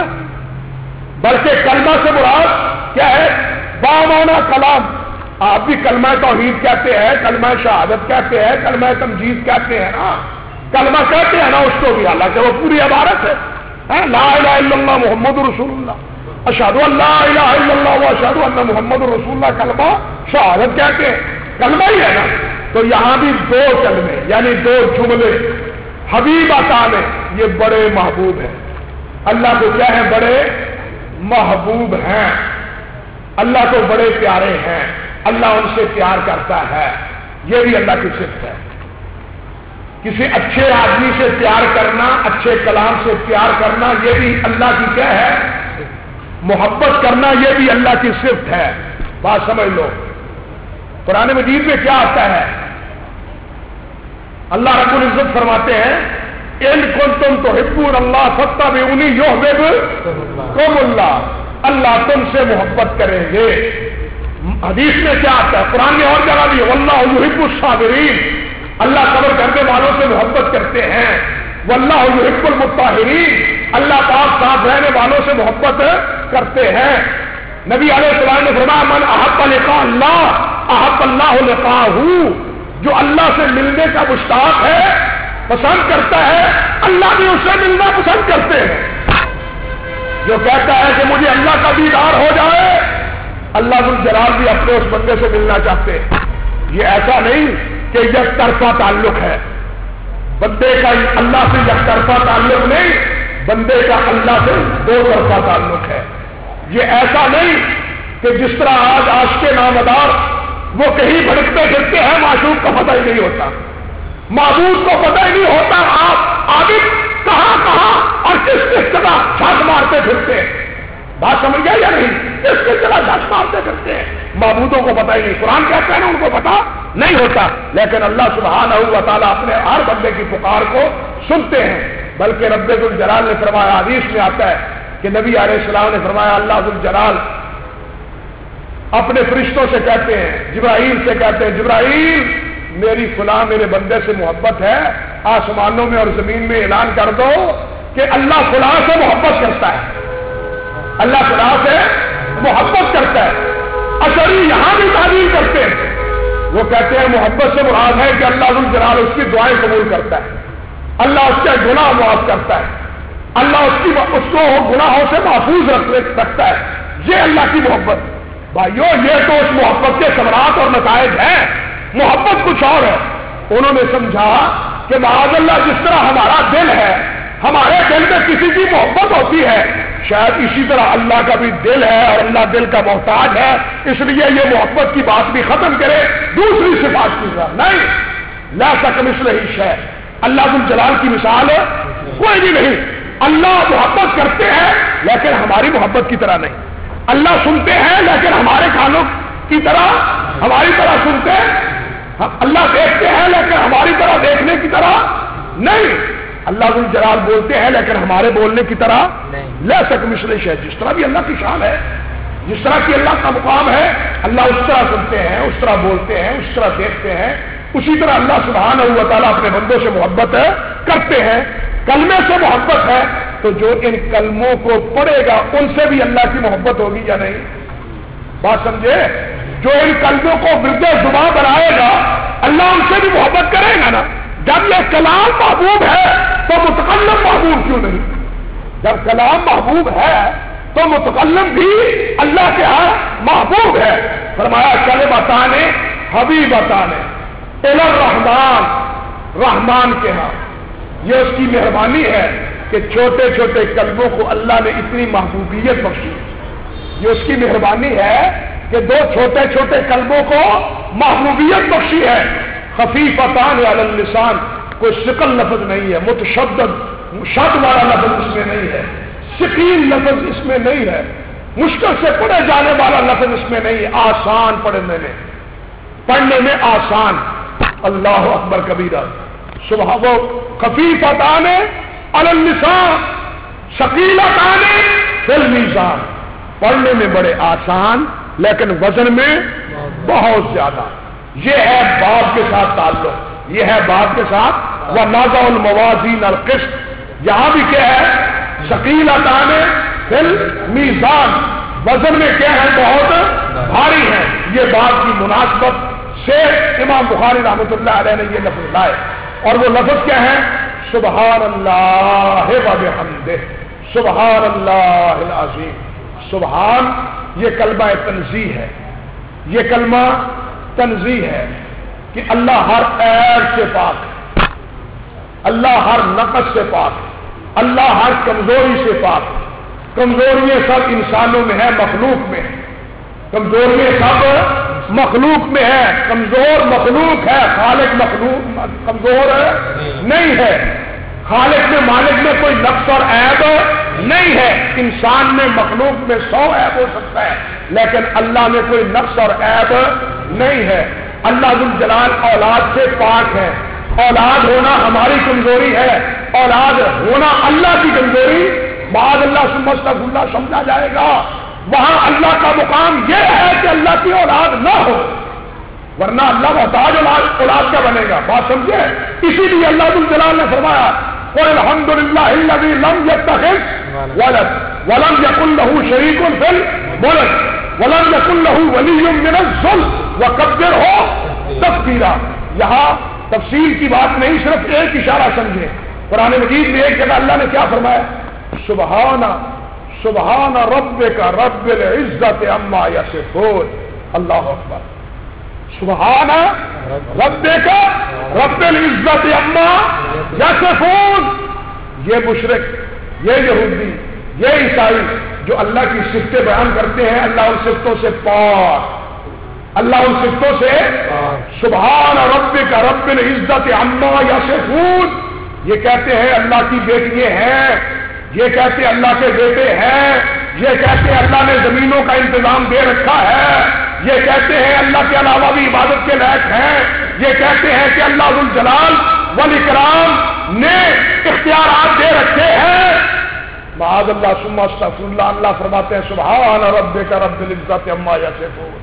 بلکہ کلمہ سے مراد کیا ہے؟ بامعنی کلام. آپ بھی کلمہ توحید کہتے ہیں، کلمہ شہادت کہتے ہیں، کلمہ تمجید کہتے ہیں نا، کلمہ کہتے ہیں نا اس کو بھی، حالانکہ وہ پوری عبارت ہے. لا الہ الا اللہ محمد رسول اللہ، اشہد ان لا الہ الا اللہ و اشہد ان محمد رسول اللہ، کلمہ شہادت کہتے ہیں، کلمہ ہی ہے نا. تو یہاں بھی دو کلمے یعنی دو جملے حبیبتان، یہ بڑے محبوب ہیں. اللہ کو کیا ہے؟ بڑے محبوب ہیں، اللہ کو بڑے پیارے ہیں، اللہ ان سے پیار کرتا ہے. یہ بھی اللہ کی صفت ہے. کسی اچھے آدمی سے پیار کرنا، اچھے کلام سے پیار کرنا، یہ بھی اللہ کی کیا ہے؟ محبت کرنا، یہ بھی اللہ کی صفت ہے. بات سمجھ لو. قرآن مجید میں کیا آتا ہے؟ اللہ رب العزت فرماتے ہیں ان کنتم تحبون اللہ فاتبعونی یحببکم اللہ، اللہ تم سے محبت کریں گے. حدیث میں کیا آتا ہے؟ قرآن میں اور جگہ بھی واللہ یحب الصابرین، اللہ صبر کرنے والوں سے محبت کرتے ہیں. واللہ یحب المطہرین، اللہ پاک صاف رہنے والوں سے محبت کرتے ہیں. نبی علیہ السلام نے فرمایا من احب لقاء اللہ احب اللہ لقاءہ، جو اللہ سے ملنے کا مشتاق ہے، پسند کرتا ہے، اللہ بھی اس سے ملنا پسند کرتے ہیں. جو کہتا ہے کہ مجھے اللہ کا دیدار ہو جائے، اللہ ذو الجلال بھی اپنے اس بندے سے ملنا چاہتے ہیں. یہ ایسا نہیں کہ یک طرفہ تعلق ہے، بندے کا اللہ سے یک طرفہ تعلق نہیں، بندے کا اللہ سے دو طرفہ تعلق ہے. یہ ایسا نہیں کہ جس طرح آج عاشق نامدار وہ کہیں بھٹکتے پھرتے ہیں، معشوق کا پتہ ہی نہیں ہوتا، معبود کو پتہ ہی نہیں ہوتا آپ عابد کہاں کہاں اور کس کس جگہ چھاپ مارتے پھرتے ہیں. بات سمجھ گیا یا نہیں؟ کس کس جگہ چھاپ مارتے پھرتے ہیں، معبودوں کو پتہ ہی نہیں. قرآن کہتے ہیں نا ان کو پتہ نہیں ہوتا، لیکن اللہ سبحانہ و تعالیٰ اپنے ہر بندے کی پکار کو سنتے ہیں. بلکہ رب ذو الجلال نے فرمایا، حدیث میں آتا ہے کہ نبی علیہ السلام نے فرمایا اللہ ذو الجلال اپنے فرشتوں سے کہتے ہیں، جبرائیل سے کہتے ہیں جبرائیل میری فلاں میرے بندے سے محبت ہے، آسمانوں میں اور زمین میں اعلان کر دو کہ اللہ فلاں سے محبت کرتا ہے، اللہ فلاں سے محبت کرتا ہے. اشعری یہاں بھی تعبیر کرتے ہیں، وہ کہتے ہیں محبت سے مراد ہے کہ اللہ ذو الجلال اس کی دعائیں قبول کرتا ہے، اللہ اس کے گناہ معاف کرتا ہے، اللہ اس کو گناہوں سے محفوظ رکھتا ہے. یہ اللہ کی محبت. بھائیو یہ تو اس محبت کے ثمرات اور نتائج ہیں. محبت کچھ اور ہے. انہوں نے سمجھا کہ معاذ اللہ جس طرح ہمارا دل ہے، ہمارے دل میں کسی کی محبت ہوتی ہے، شاید اسی طرح اللہ کا بھی دل ہے اور اللہ دل کا محتاج ہے، اس لیے یہ محبت کی بات بھی ختم کرے دوسری صفات کی طرح. نہیں، لا کمثلہ شیء، اللہ ذو الجلال کی مثال کوئی بھی نہیں. اللہ محبت کرتے ہیں لیکن ہماری محبت کی طرح نہیں. اللہ سنتے ہیں لیکن ہمارے کانوں کی طرح ہماری طرح سنتے ہیں. اللہ دیکھتے ہیں لیکن ہماری طرح دیکھنے کی طرح نہیں. اللہ ذو الجلال بولتے ہیں لیکن ہمارے بولنے کی طرح لا کمثلہ شیء. جس طرح بھی اللہ کی شان ہے، جس طرح کی اللہ کا مقام ہے، اللہ اس طرح سنتے ہیں، اس طرح بولتے ہیں، اس طرح دیکھتے ہیں. اسی طرح اللہ سبحانہ و تعالیٰ اپنے بندوں سے محبت کرتے ہیں. کلمے سے محبت ہے تو جو ان کلموں کو پڑھے گا ان سے بھی اللہ کی محبت ہوگی یا نہیں؟ بات سمجھے؟ جو ان کلموں کو ورد زبان بنائے گا اللہ ان سے بھی محبت کرے گا نا. جب یہ کلام محبوب ہے تو متکلم محبوب کیوں نہیں؟ جب کلام محبوب ہے تو متکلم بھی اللہ کے ہاں محبوب ہے. فرمایا کلمتان حبیبتان الی الرحمن، رحمان کے ہاں. یہ اس کی مہربانی ہے کہ چھوٹے چھوٹے قلبوں کو اللہ نے اتنی محبوبیت بخشی. یہ اس کی مہربانی ہے کہ دو چھوٹے چھوٹے قلبوں کو محبوبیت بخشی ہے. خفیفتان علی اللسان، کوئی ثقل لفظ نہیں ہے، متشدد شد والا لفظ اس میں نہیں ہے، ثقیل لفظ اس میں نہیں ہے، مشکل سے پڑھے جانے والا لفظ اس میں نہیں ہے، آسان پڑھنے میں آسان. اللہ اکبر کبیرہ. سبحان خفیفتان علی اللسان ثقیلتان فی المیزان. پڑھنے میں بڑے آسان لیکن وزن میں بہت زیادہ. یہ ہے باب کے ساتھ تعلق، یہ ہے باب کے ساتھ. وَنَضَعُ الْمَوَازِينَ الْقِسْطَ، یہاں بھی کیا ہے؟ ثقیلتان فی المیزان، وزن میں کیا ہے؟ بہت بھاری ہے. یہ باب کی مناسبت سے امام بخاری رحمۃ اللہ علیہ نے یہ لفظ لائے، اور وہ لفظ کیا ہے؟ سبحان اللہ وبحمدہ، سبحان اللہ العظیم. سبحان یہ کلمہ تنزیہ ہے، یہ کلمہ تنزیہ ہے کہ اللہ ہر عیب سے پاک ہے، اللہ ہر نقص سے پاک ہے، اللہ ہر کمزوری سے پاک ہے. کمزوریاں سب انسانوں میں ہے، مخلوق میں ہے. کمزوریاں سب مخلوق میں ہے. کمزور مخلوق ہے، خالق مخلوق کمزور نہیں ہے. خالق میں مالک میں کوئی نقص اور عیب نہیں ہے. انسان میں مخلوق میں 100 عیب ہو سکتا ہے لیکن اللہ میں کوئی نقص اور عیب نہیں ہے. اللہ ذو الجلال اولاد سے پاک ہے. اولاد ہونا ہماری کمزوری ہے، اولاد ہونا اللہ کی کمزوری بعد اللہ سمجھتا اللہ سمجھا جائے گا. وہاں اللہ کا مقام یہ ہے کہ اللہ کی اولاد نہ ہو، ورنہ اللہ محتاج اولاد کا بنے گا. بات سمجھے؟ اسی لیے اللہ ذو الجلال نے فرمایا قل الحمد للہ الذی لم یتخذ ولد ولم یکن لہ شریک فی الملک ولم یکن لہ ولی من الذل وکبرہ تکبیرا. یہاں تفصیل کی بات نہیں، صرف ایک اشارہ سمجھے. قرآن مجید میں ایک جگہ اللہ نے کیا فرمایا؟ سبحان ربک رب العزت عما یصفون. اللہ اکبر. سبحان ربک رب العزت عما یصفون. یہ مشرک، یہ یہودی، یہ عیسائی جو اللہ کی صفتیں بیان کرتے ہیں، اللہ ان صفتوں سے پاک، اللہ ان صفتوں سے سبحان ربک رب العزت عما یصفون. یہ کہتے ہیں اللہ کی بیٹیاں ہیں، یہ کہتے ہیں اللہ کے بیٹے ہیں، یہ کہتے ہیں اللہ نے زمینوں کا انتظام دے رکھا ہے، یہ کہتے ہیں اللہ کے علاوہ بھی عبادت کے لائق ہیں، یہ کہتے ہیں کہ اللہ ذو الجلال والاکرام نے اختیارات دے رکھے ہیں. معاذ اللہ ثم استغفر اللہ. اللہ فرماتے ہیں سبحان ربک رب العزت عما یصفون.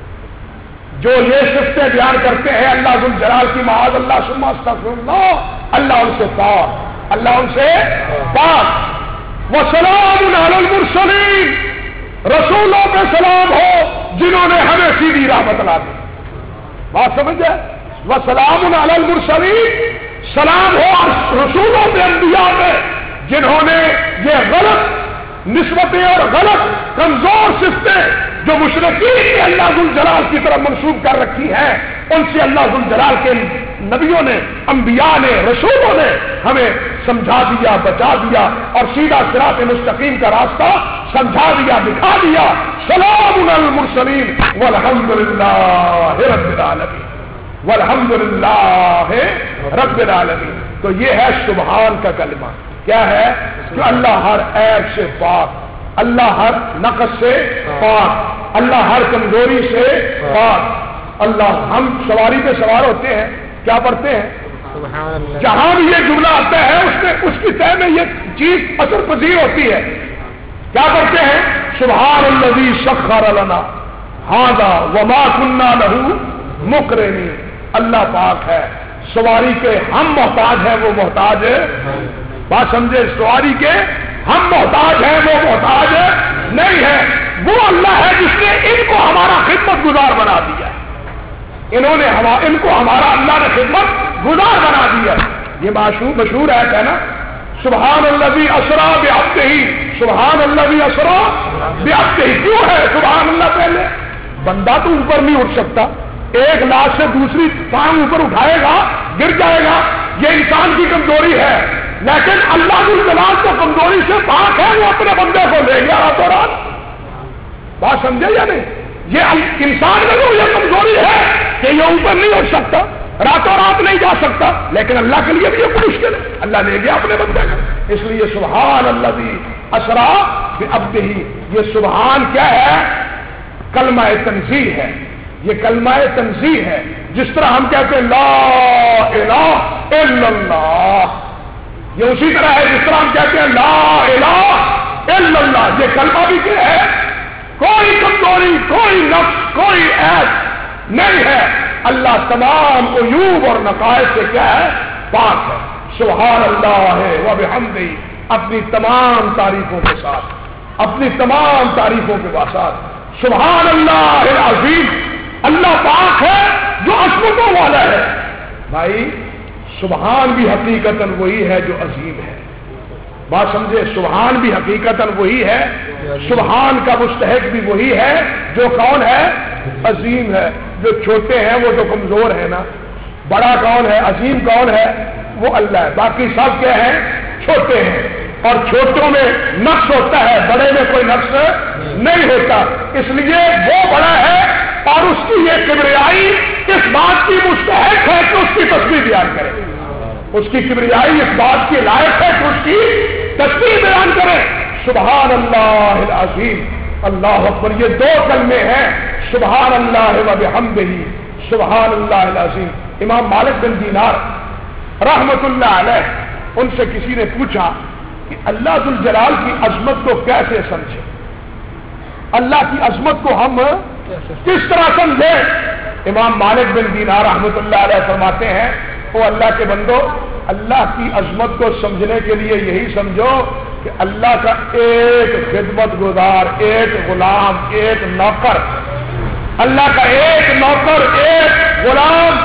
جو یہ صفتیں بیان کرتے ہیں اللہ ذو الجلال کی، معاذ اللہ ثم استغفر اللہ، اللہ ان سے پاک، اللہ ان سے پاک. وسلام علی المرسلین، رسولوں پہ سلام ہو جنہوں نے ہمیں سیدھی راہ بتلا دی. بات سمجھے؟ وسلام علی المرسلین، سلام ہو رسولوں پہ، انبیاء پہ جنہوں نے یہ غلط نسبتیں اور غلط کمزور صفتیں جو مشرکین نے اللہ ذو الجلال کی طرف منسوب کر رکھی ہیں، ان سے اللہ ذو الجلال کے نبیوں نے، انبیاء نے، رسولوں نے ہمیں سمجھا دیا، بچا دیا اور سیدھا صراط مستقیم کا راستہ سمجھا دیا، دکھا دیا. سلام علی المرسلین والحمد للہ رب العالمین، والحمد للہ رب العالمین. تو یہ ہے سبحان کا کلمہ. کیا ہے؟ کہ اللہ ہر عیب سے پاک، اللہ ہر نقص سے پاک، اللہ ہر کمزوری سے پاک. اللہ، ہم سواری پہ سوار ہوتے ہیں، کیا پڑھتے ہیں؟ جہاں بھی یہ جملہ آتا ہے اس کی طے میں یہ چیز اثر پذیر ہوتی ہے. کیا کرتے ہیں؟ سبحان الذی سخر لنا ھذا وما كنا له مقرنین. اللہ پاک ہے، سواری کے ہم محتاج ہیں، وہ محتاج ہے. بات سمجھے؟ سواری کے ہم محتاج ہیں، وہ محتاج نہیں ہے. وہ اللہ ہے جس نے ان کو ہمارا خدمت گزار بنا دیا. ان کو ہمارا اللہ نے خدمت گزار بنا دیا. یہ مشہور آیت ہے نا، سبحان الذی اسرا بعبدہ، سبحان الذی اسرا بعبدہ. کیوں ہے سبحان اللہ پہلے؟ بندہ تو اوپر نہیں اٹھ سکتا، ایک لاش سے دوسری ٹانگ اوپر اٹھائے گا گر جائے گا، یہ انسان کی کمزوری ہے. لیکن اللہ ذو الجلال تو کمزوری سے پاک ہے، وہ اپنے بندے کو لے گیا راتوں رات. بات سمجھے یا نہیں؟ یہ انسان میں تو یہ کمزوری ہے کہ یہ اوپر نہیں اٹھ سکتا، راتوں رات نہیں جا سکتا، لیکن اللہ کے لیے بھی یہ مشکل ہے، اللہ لے گیا اپنے بندے کو. اس لیے سبحان الذی اسرا بعبدہ، یہ سبحان کیا ہے؟ کلمہ تنزیہ ہے. یہ کلمہ تنزیہ ہے. جس طرح ہم کہتے ہیں لا الہ الا اللہ، یہ اسی طرح ہے جس طرح ہم کہتے ہیں لا الہ الا اللہ. یہ کلمہ بھی کیا ہے؟ کوئی کمزوری، کوئی نقص، کوئی عیب نہیں ہے. اللہ تمام عیوب اور نقائص سے کیا ہے؟ پاک ہے. سبحان اللہ و بحمدہ، اپنی تمام تعریفوں کے ساتھ، اپنی تمام تعریفوں کے ساتھ. سبحان اللہ العظیم، اللہ پاک ہے جو عظمتوں والا ہے. بھائی سبحان بھی حقیقتاً وہی ہے جو عظیم ہے. بات سمجھے؟ سبحان بھی حقیقتاً وہی ہے، سبحان کا مستحق بھی وہی ہے جو کون ہے؟ عظیم ہے. جو چھوٹے ہیں وہ تو کمزور ہے نا، بڑا کون ہے؟ عظیم کون ہے؟ وہ اللہ ہے. باقی سب کیا ہیں؟ چھوٹے ہیں. اور چھوٹوں میں نقص ہوتا ہے، بڑے میں کوئی نقص نہیں ہوتا. اس لیے وہ بڑا ہے اور اس کی یہ کبریائی اس بات کی مستحق ہے کہ اس کی تصویر بیان کرے. اس کی کبریائی اس بات کی لائق ہے کہ اس کی تصویر بیان کرے. سبحان اللہ العظیم، اللہ اکبر. یہ دو کلمے ہیں، سبحان اللہ و بحمدہ، سبحان اللہ العظیم. امام مالک بن دینار رحمت اللہ علیہ، ان سے کسی نے پوچھا کہ اللہ ذو الجلال کی عظمت کو کیسے سمجھیں، اللہ کی عظمت کو ہم کس طرح سمجھیں؟ امام مالک بن دینار رحمت اللہ علیہ فرماتے ہیں، وہ اللہ کے بندو، اللہ کی عظمت کو سمجھنے کے لیے یہی سمجھو کہ اللہ کا ایک خدمت گزار، ایک غلام، ایک نوکر، اللہ کا ایک نوکر، ایک غلام،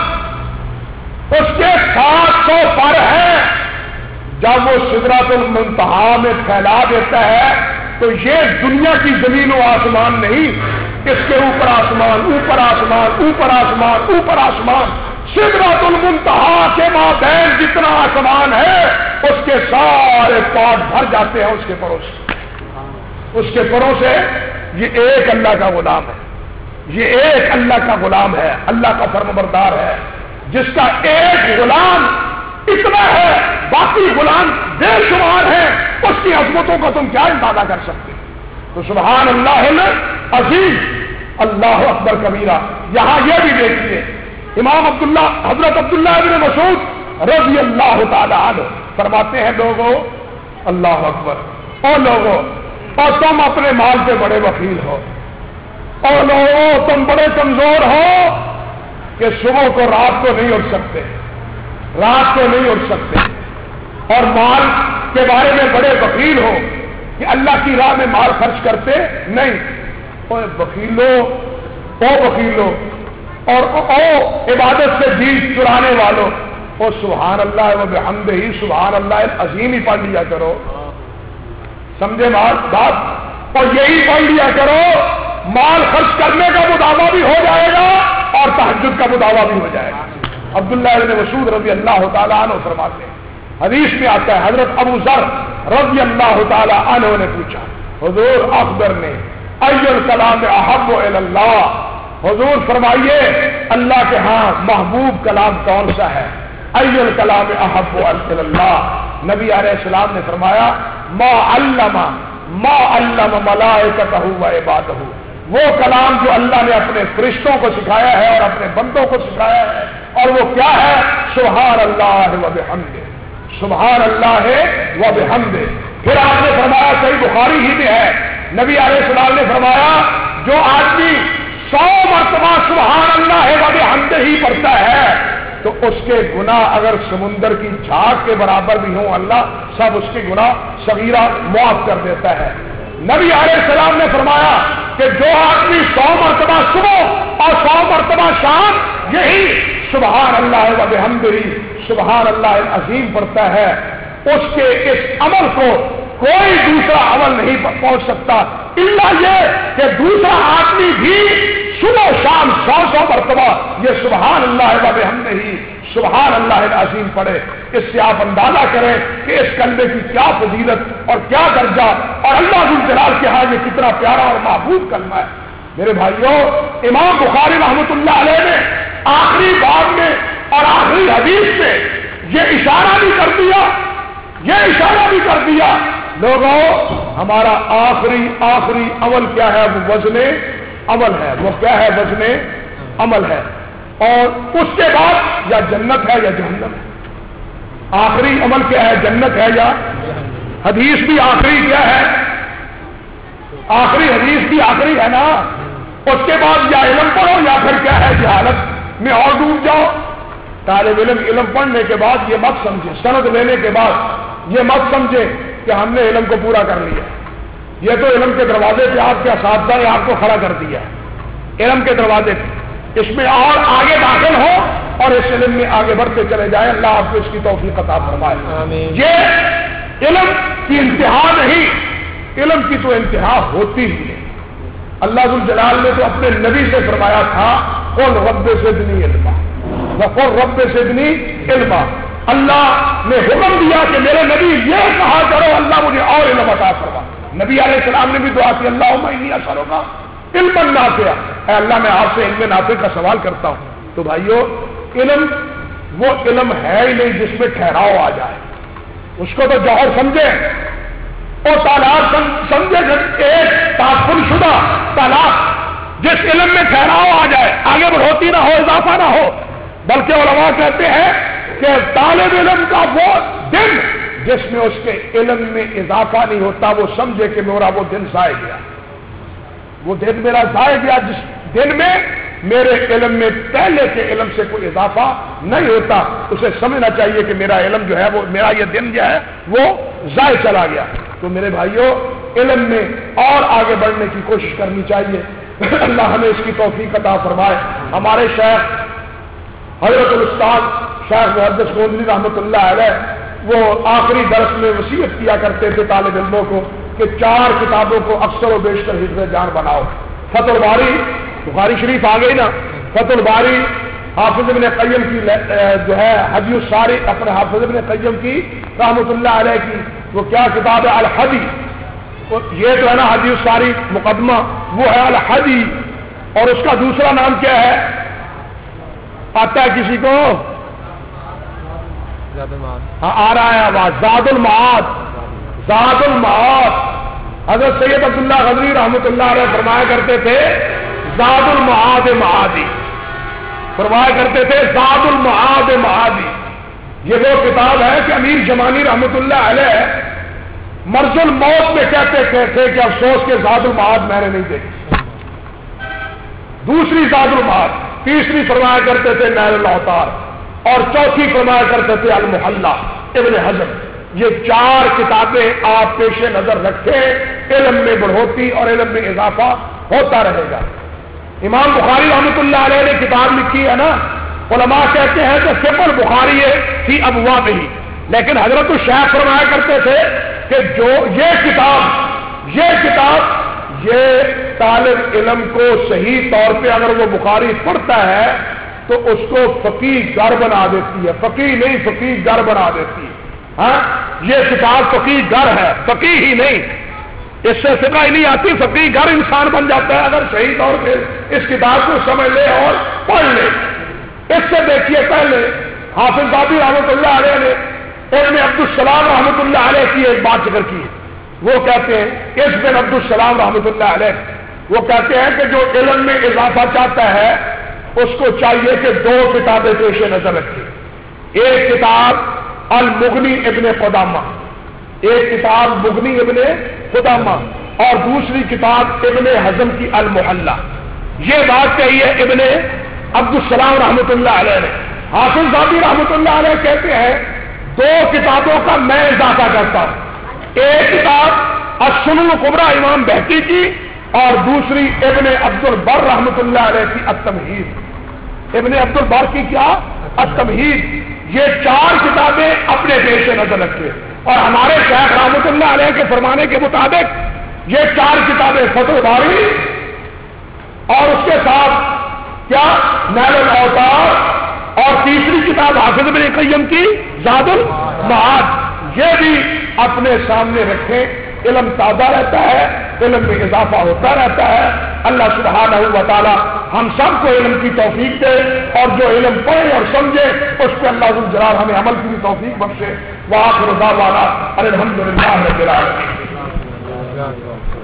اس کے 700 پر ہیں. جب وہ سدرۃ المنتہا میں پھیلا دیتا ہے تو یہ دنیا کی زمین و آسمان نہیں، اس کے اوپر آسمان، اوپر آسمان، اوپر آسمان، اوپر آسمان. سدرۃ المنتہا کے مابین جتنا آسمان ہے اس کے سارے پاٹ بھر جاتے ہیں اس کے پروں سے. اس کے پروں سے یہ ایک اللہ کا غلام ہے، یہ ایک اللہ کا غلام ہے، اللہ کا فرمانبردار ہے، جس کا ایک غلام اتنا ہے، باقی غلام بے شمار ہیں. اس کی عظمتوں کا تم کیا اندازہ کر سکتے؟ تو سبحان اللہ عظیم، اللہ اکبر کبیرہ. یہاں یہ بھی دیکھیے، امام عبداللہ حضرت عبداللہ ابن مسعود رضی اللہ تعالی عنہ فرماتے ہیں، لوگوں اللہ اکبر، اور لوگوں، اور تم اپنے مال پہ بڑے وکیل ہو، اور لوگوں تم بڑے کمزور ہو کہ صبح کو رات کو نہیں اٹھ سکتے، رات کو نہیں اٹھ سکتے، اور مال کے بارے میں بڑے وکیل ہو کہ اللہ کی راہ میں مال خرچ کرتے نہیں. او وکیلو، او وکیلو، اور او عبادت سے دین چرانے والوں، او سبحان اللہ و بحمدہ، سبحان اللہ العظیم ہی پڑھ لیا کرو. سمجھے بات؟ اور یہی پڑھ لیا کرو، مال خرچ کرنے کا مداوع بھی ہو جائے گا اور تہجد کا مداوع بھی ہو جائے گا. عبداللہ ابن مسعود رضی اللہ تعالیٰ عنہ فرماتے ہیں، حدیث میں آتا ہے، حضرت ابو ذر رضی اللہ تعالیٰ عنہ نے پوچھا، حضور اخبر نے ای الکلام احب الی اللہ، حضور فرمائیے اللہ کے ہاں محبوب کلام کون سا ہے؟ ای الکلام احب الی اللہ. نبی علیہ السلام نے فرمایا، ما علم ملائکتہ و عبادہ، وہ کلام جو اللہ نے اپنے فرشتوں کو سکھایا ہے اور اپنے بندوں کو سکھایا ہے. اور وہ کیا ہے؟ سبحان اللہ و بحمدہ، سبحان اللہ و بحمدہ. پھر آپ نے فرمایا، صحیح بخاری ہی میں ہے، نبی علیہ السلام نے فرمایا، جو آدمی 100 مرتبہ سبحان اللہ و بحمدہ ہی پڑھتا ہے تو اس کے گناہ اگر سمندر کی جھاگ کے برابر بھی ہوں، اللہ سب اس کے گناہ صغیرہ معاف کر دیتا ہے. نبی علیہ السلام نے فرمایا کہ جو آدمی 100 مرتبہ صبح اور 100 مرتبہ شام یہی سبحان اللہ و بحمدہ، سبحان اللہ العظیم پڑھتا ہے اس کے اس عمل کو کوئی دوسرا عمل نہیں پہنچ سکتا الا یہ کہ دوسرا آدمی بھی صبح و شام 100 مرتبہ یہ سبحان اللہ وبحمدہ سبحان اللہ العظیم پڑھے. اس سے آپ اندازہ کریں کہ اس کلمے کی کیا فضیلت اور کیا درجہ اور اللہ ذو جلال کے ہاں یہ کتنا پیارا اور محبوب کلمہ ہے. میرے بھائیوں امام بخاری رحمۃ اللہ علیہ نے آخری باب میں اور آخری حدیث میں یہ اشارہ بھی کر دیا لوگوں ہمارا آخری عمل کیا ہے؟ وہ وزن عمل ہے. وہ کیا ہے؟ وزن عمل ہے. اور اس کے بعد یا جنت ہے یا جہنم ہے. آخری عمل کیا ہے؟ جنت ہے یا حدیث بھی آخری کیا ہے؟ آخری حدیث بھی آخری ہے نا. اس کے بعد یا علم پڑھو یا پھر کیا ہے جہالت میں اور ڈوب جاؤ. طالب علم پڑھنے کے بعد یہ مت سمجھے، سند لینے کے بعد یہ مت سمجھے کہ ہم نے علم کو پورا کر لیا. یہ تو علم کے دروازے پہ آپ کے اساتذہ نے آپ کو کھڑا کر دیا علم کے دروازے پہ. اس میں اور آگے داخل ہو اور اس علم میں آگے بڑھتے چلے جائیں. اللہ آپ کو اس کی توفیق عطا فرمائے. آمین. یہ علم کی انتہا نہیں، علم کی تو انتہا ہوتی ہی ہے. اللہ ذو الجلال نے تو اپنے نبی سے فرمایا تھا قل رب زدنی علما وقل رب زدنی علما. اللہ نے حکم دیا کہ میرے نبی یہ کہا کرو اللہ مجھے اور علم عطا فرما. نبی علیہ السلام نے بھی دعا کی اللہم انی اسألک علما نافعا. اے اللہ میں آپ سے علم نافع کا سوال کرتا ہوں. تو بھائیو علم وہ علم ہے ہی نہیں جس میں ٹھہراؤ آ جائے. اس کو تو جوہر سمجھے اور تالاب سمجھے. ایک تعفن شدہ تالاب جس علم میں ٹھہراؤ آ جائے، آگے بڑھوتی نہ ہو، اضافہ نہ ہو. بلکہ علماء کہتے ہیں کہ طالب علم کا وہ دن جس میں اس کے علم میں اضافہ نہیں ہوتا وہ سمجھے کہ میرا وہ دن ضائع گیا. وہ دن میرا ضائع گیا جس دن میں میرے علم میں پہلے کے علم سے کوئی اضافہ نہیں ہوتا. اسے سمجھنا چاہیے کہ میرا علم جو ہے وہ میرا یہ دن جو ہے وہ ضائع چلا گیا. تو میرے بھائیوں علم میں اور آگے بڑھنے کی کوشش کرنی چاہیے. اللہ ہمیں اس کی توفیق عطا فرمائے. ہمارے شیخ حضرت الاستاذ شیخ محدث گوندری رحمۃ اللہ علیہ وہ آخری درس میں وصیت کیا کرتے تھے طالب علموں کو کہ 4 کتابوں کو اکثر و بیشتر حفظ جان بناؤ. فتح الباری بخاری شریف آ گئی نا. فتح الباری حافظ ابن قیم کی جو ہے حدی الساری اپنے حافظ ابن قیم کی رحمۃ اللہ علیہ کی وہ کیا کتاب ہے الحدی. یہ جو ہے نا حدی الساری مقدمہ وہ ہے الحدی. اور اس کا دوسرا نام کیا ہے آتا ہے کسی کو؟ ہاں آ رہا ہے آواز. زاد المعاد. زاد المعاد. حضرت سید عبداللہ غزنوی رحمۃ اللہ علیہ فرمایا کرتے تھے زاد المعاد معادی. فرمایا کرتے تھے زاد المعاد معادی. یہ وہ کتاب ہے کہ امیر جمانی رحمۃ اللہ علیہ مرض الموت میں کہتے تھے کہ افسوس کے زاد المعاد میں نے نہیں دیکھی. دوسری زاد المعاد. تیسری فرمایا کرتے تھے نیل الاوطار. اور چوتھی فرمایا کرتے تھے المحلہ ابن حزم. یہ 4 کتابیں آپ پیش نظر رکھیں. علم میں بڑھوتی اور علم میں اضافہ ہوتا رہے گا. امام بخاری رحمۃ اللہ علیہ نے کتاب لکھی ہے نا. علماء کہتے ہیں کہ فقہ البخاری فی ابواب ہی. لیکن حضرت الشیخ فرمایا کرتے تھے کہ جو یہ کتاب یہ طالب علم کو صحیح طور پہ اگر وہ بخاری پڑھتا ہے تو اس کو فقیہ گر بنا دیتی ہے. فقیہ نہیں فقیہ گر بنا دیتی ہے. ہاں یہ کتاب فقیہ گر ہے، فقیہ ہی نہیں. اس سے فقہ ہی نہیں آتی، فقیہ گر انسان بن جاتا ہے اگر صحیح طور پہ اس کتاب کو سمجھ لے اور پڑھ لے. اس سے دیکھیے پہلے حافظ بابی رحمۃ اللہ علیہ نے ابن عبدالسلام رحمۃ اللہ علیہ کی ایک بات ذکر کی. وہ کہتے ہیں اس بن عبدالسلام رحمۃ اللہ علیہ وہ کہتے ہیں کہ جو علم میں اضافہ چاہتا ہے اس کو چاہیے کہ 2 کتابیں پیش نظر رکھے. ایک کتاب المغنی ابن قدامہ، ایک کتاب مغنی ابن قدامہ، اور دوسری کتاب ابن حزم کی المحلہ. یہ بات کہی ہے ابن عبدالسلام رحمۃ اللہ علیہ نے. حافظ ذابی رحمۃ اللہ علیہ کہتے ہیں 2 کتابوں کا میں اضافہ کرتا ہوں. ایک کتاب السنن الکبریٰ امام بہقی کی اور دوسری ابن عبد البر رحمۃ اللہ علیہ کی التمہید. ابن عبد البر کی کیا؟ التمہید. یہ 4 کتابیں اپنے پیش نظر رکھے، اور ہمارے شیخ رحمۃ اللہ علیہ کے فرمانے کے مطابق یہ 4 کتابیں فتح باری اور اس کے ساتھ کیا نیل الاوطار اور تیسری کتاب حافظ ابن قیم کی زاد المعاد، یہ بھی اپنے سامنے رکھیں۔ علم تازہ رہتا ہے، علم میں اضافہ ہوتا رہتا ہے۔ اللہ سبحانہ و تعالی ہم سب کو علم کی توفیق دے، اور جو علم پڑھے اور سمجھے اس پہ اللہ ذو الجلال ہمیں عمل کی بھی توفیق بخشے۔ وآخر دعوانا ان الحمد للہ رب العالمین۔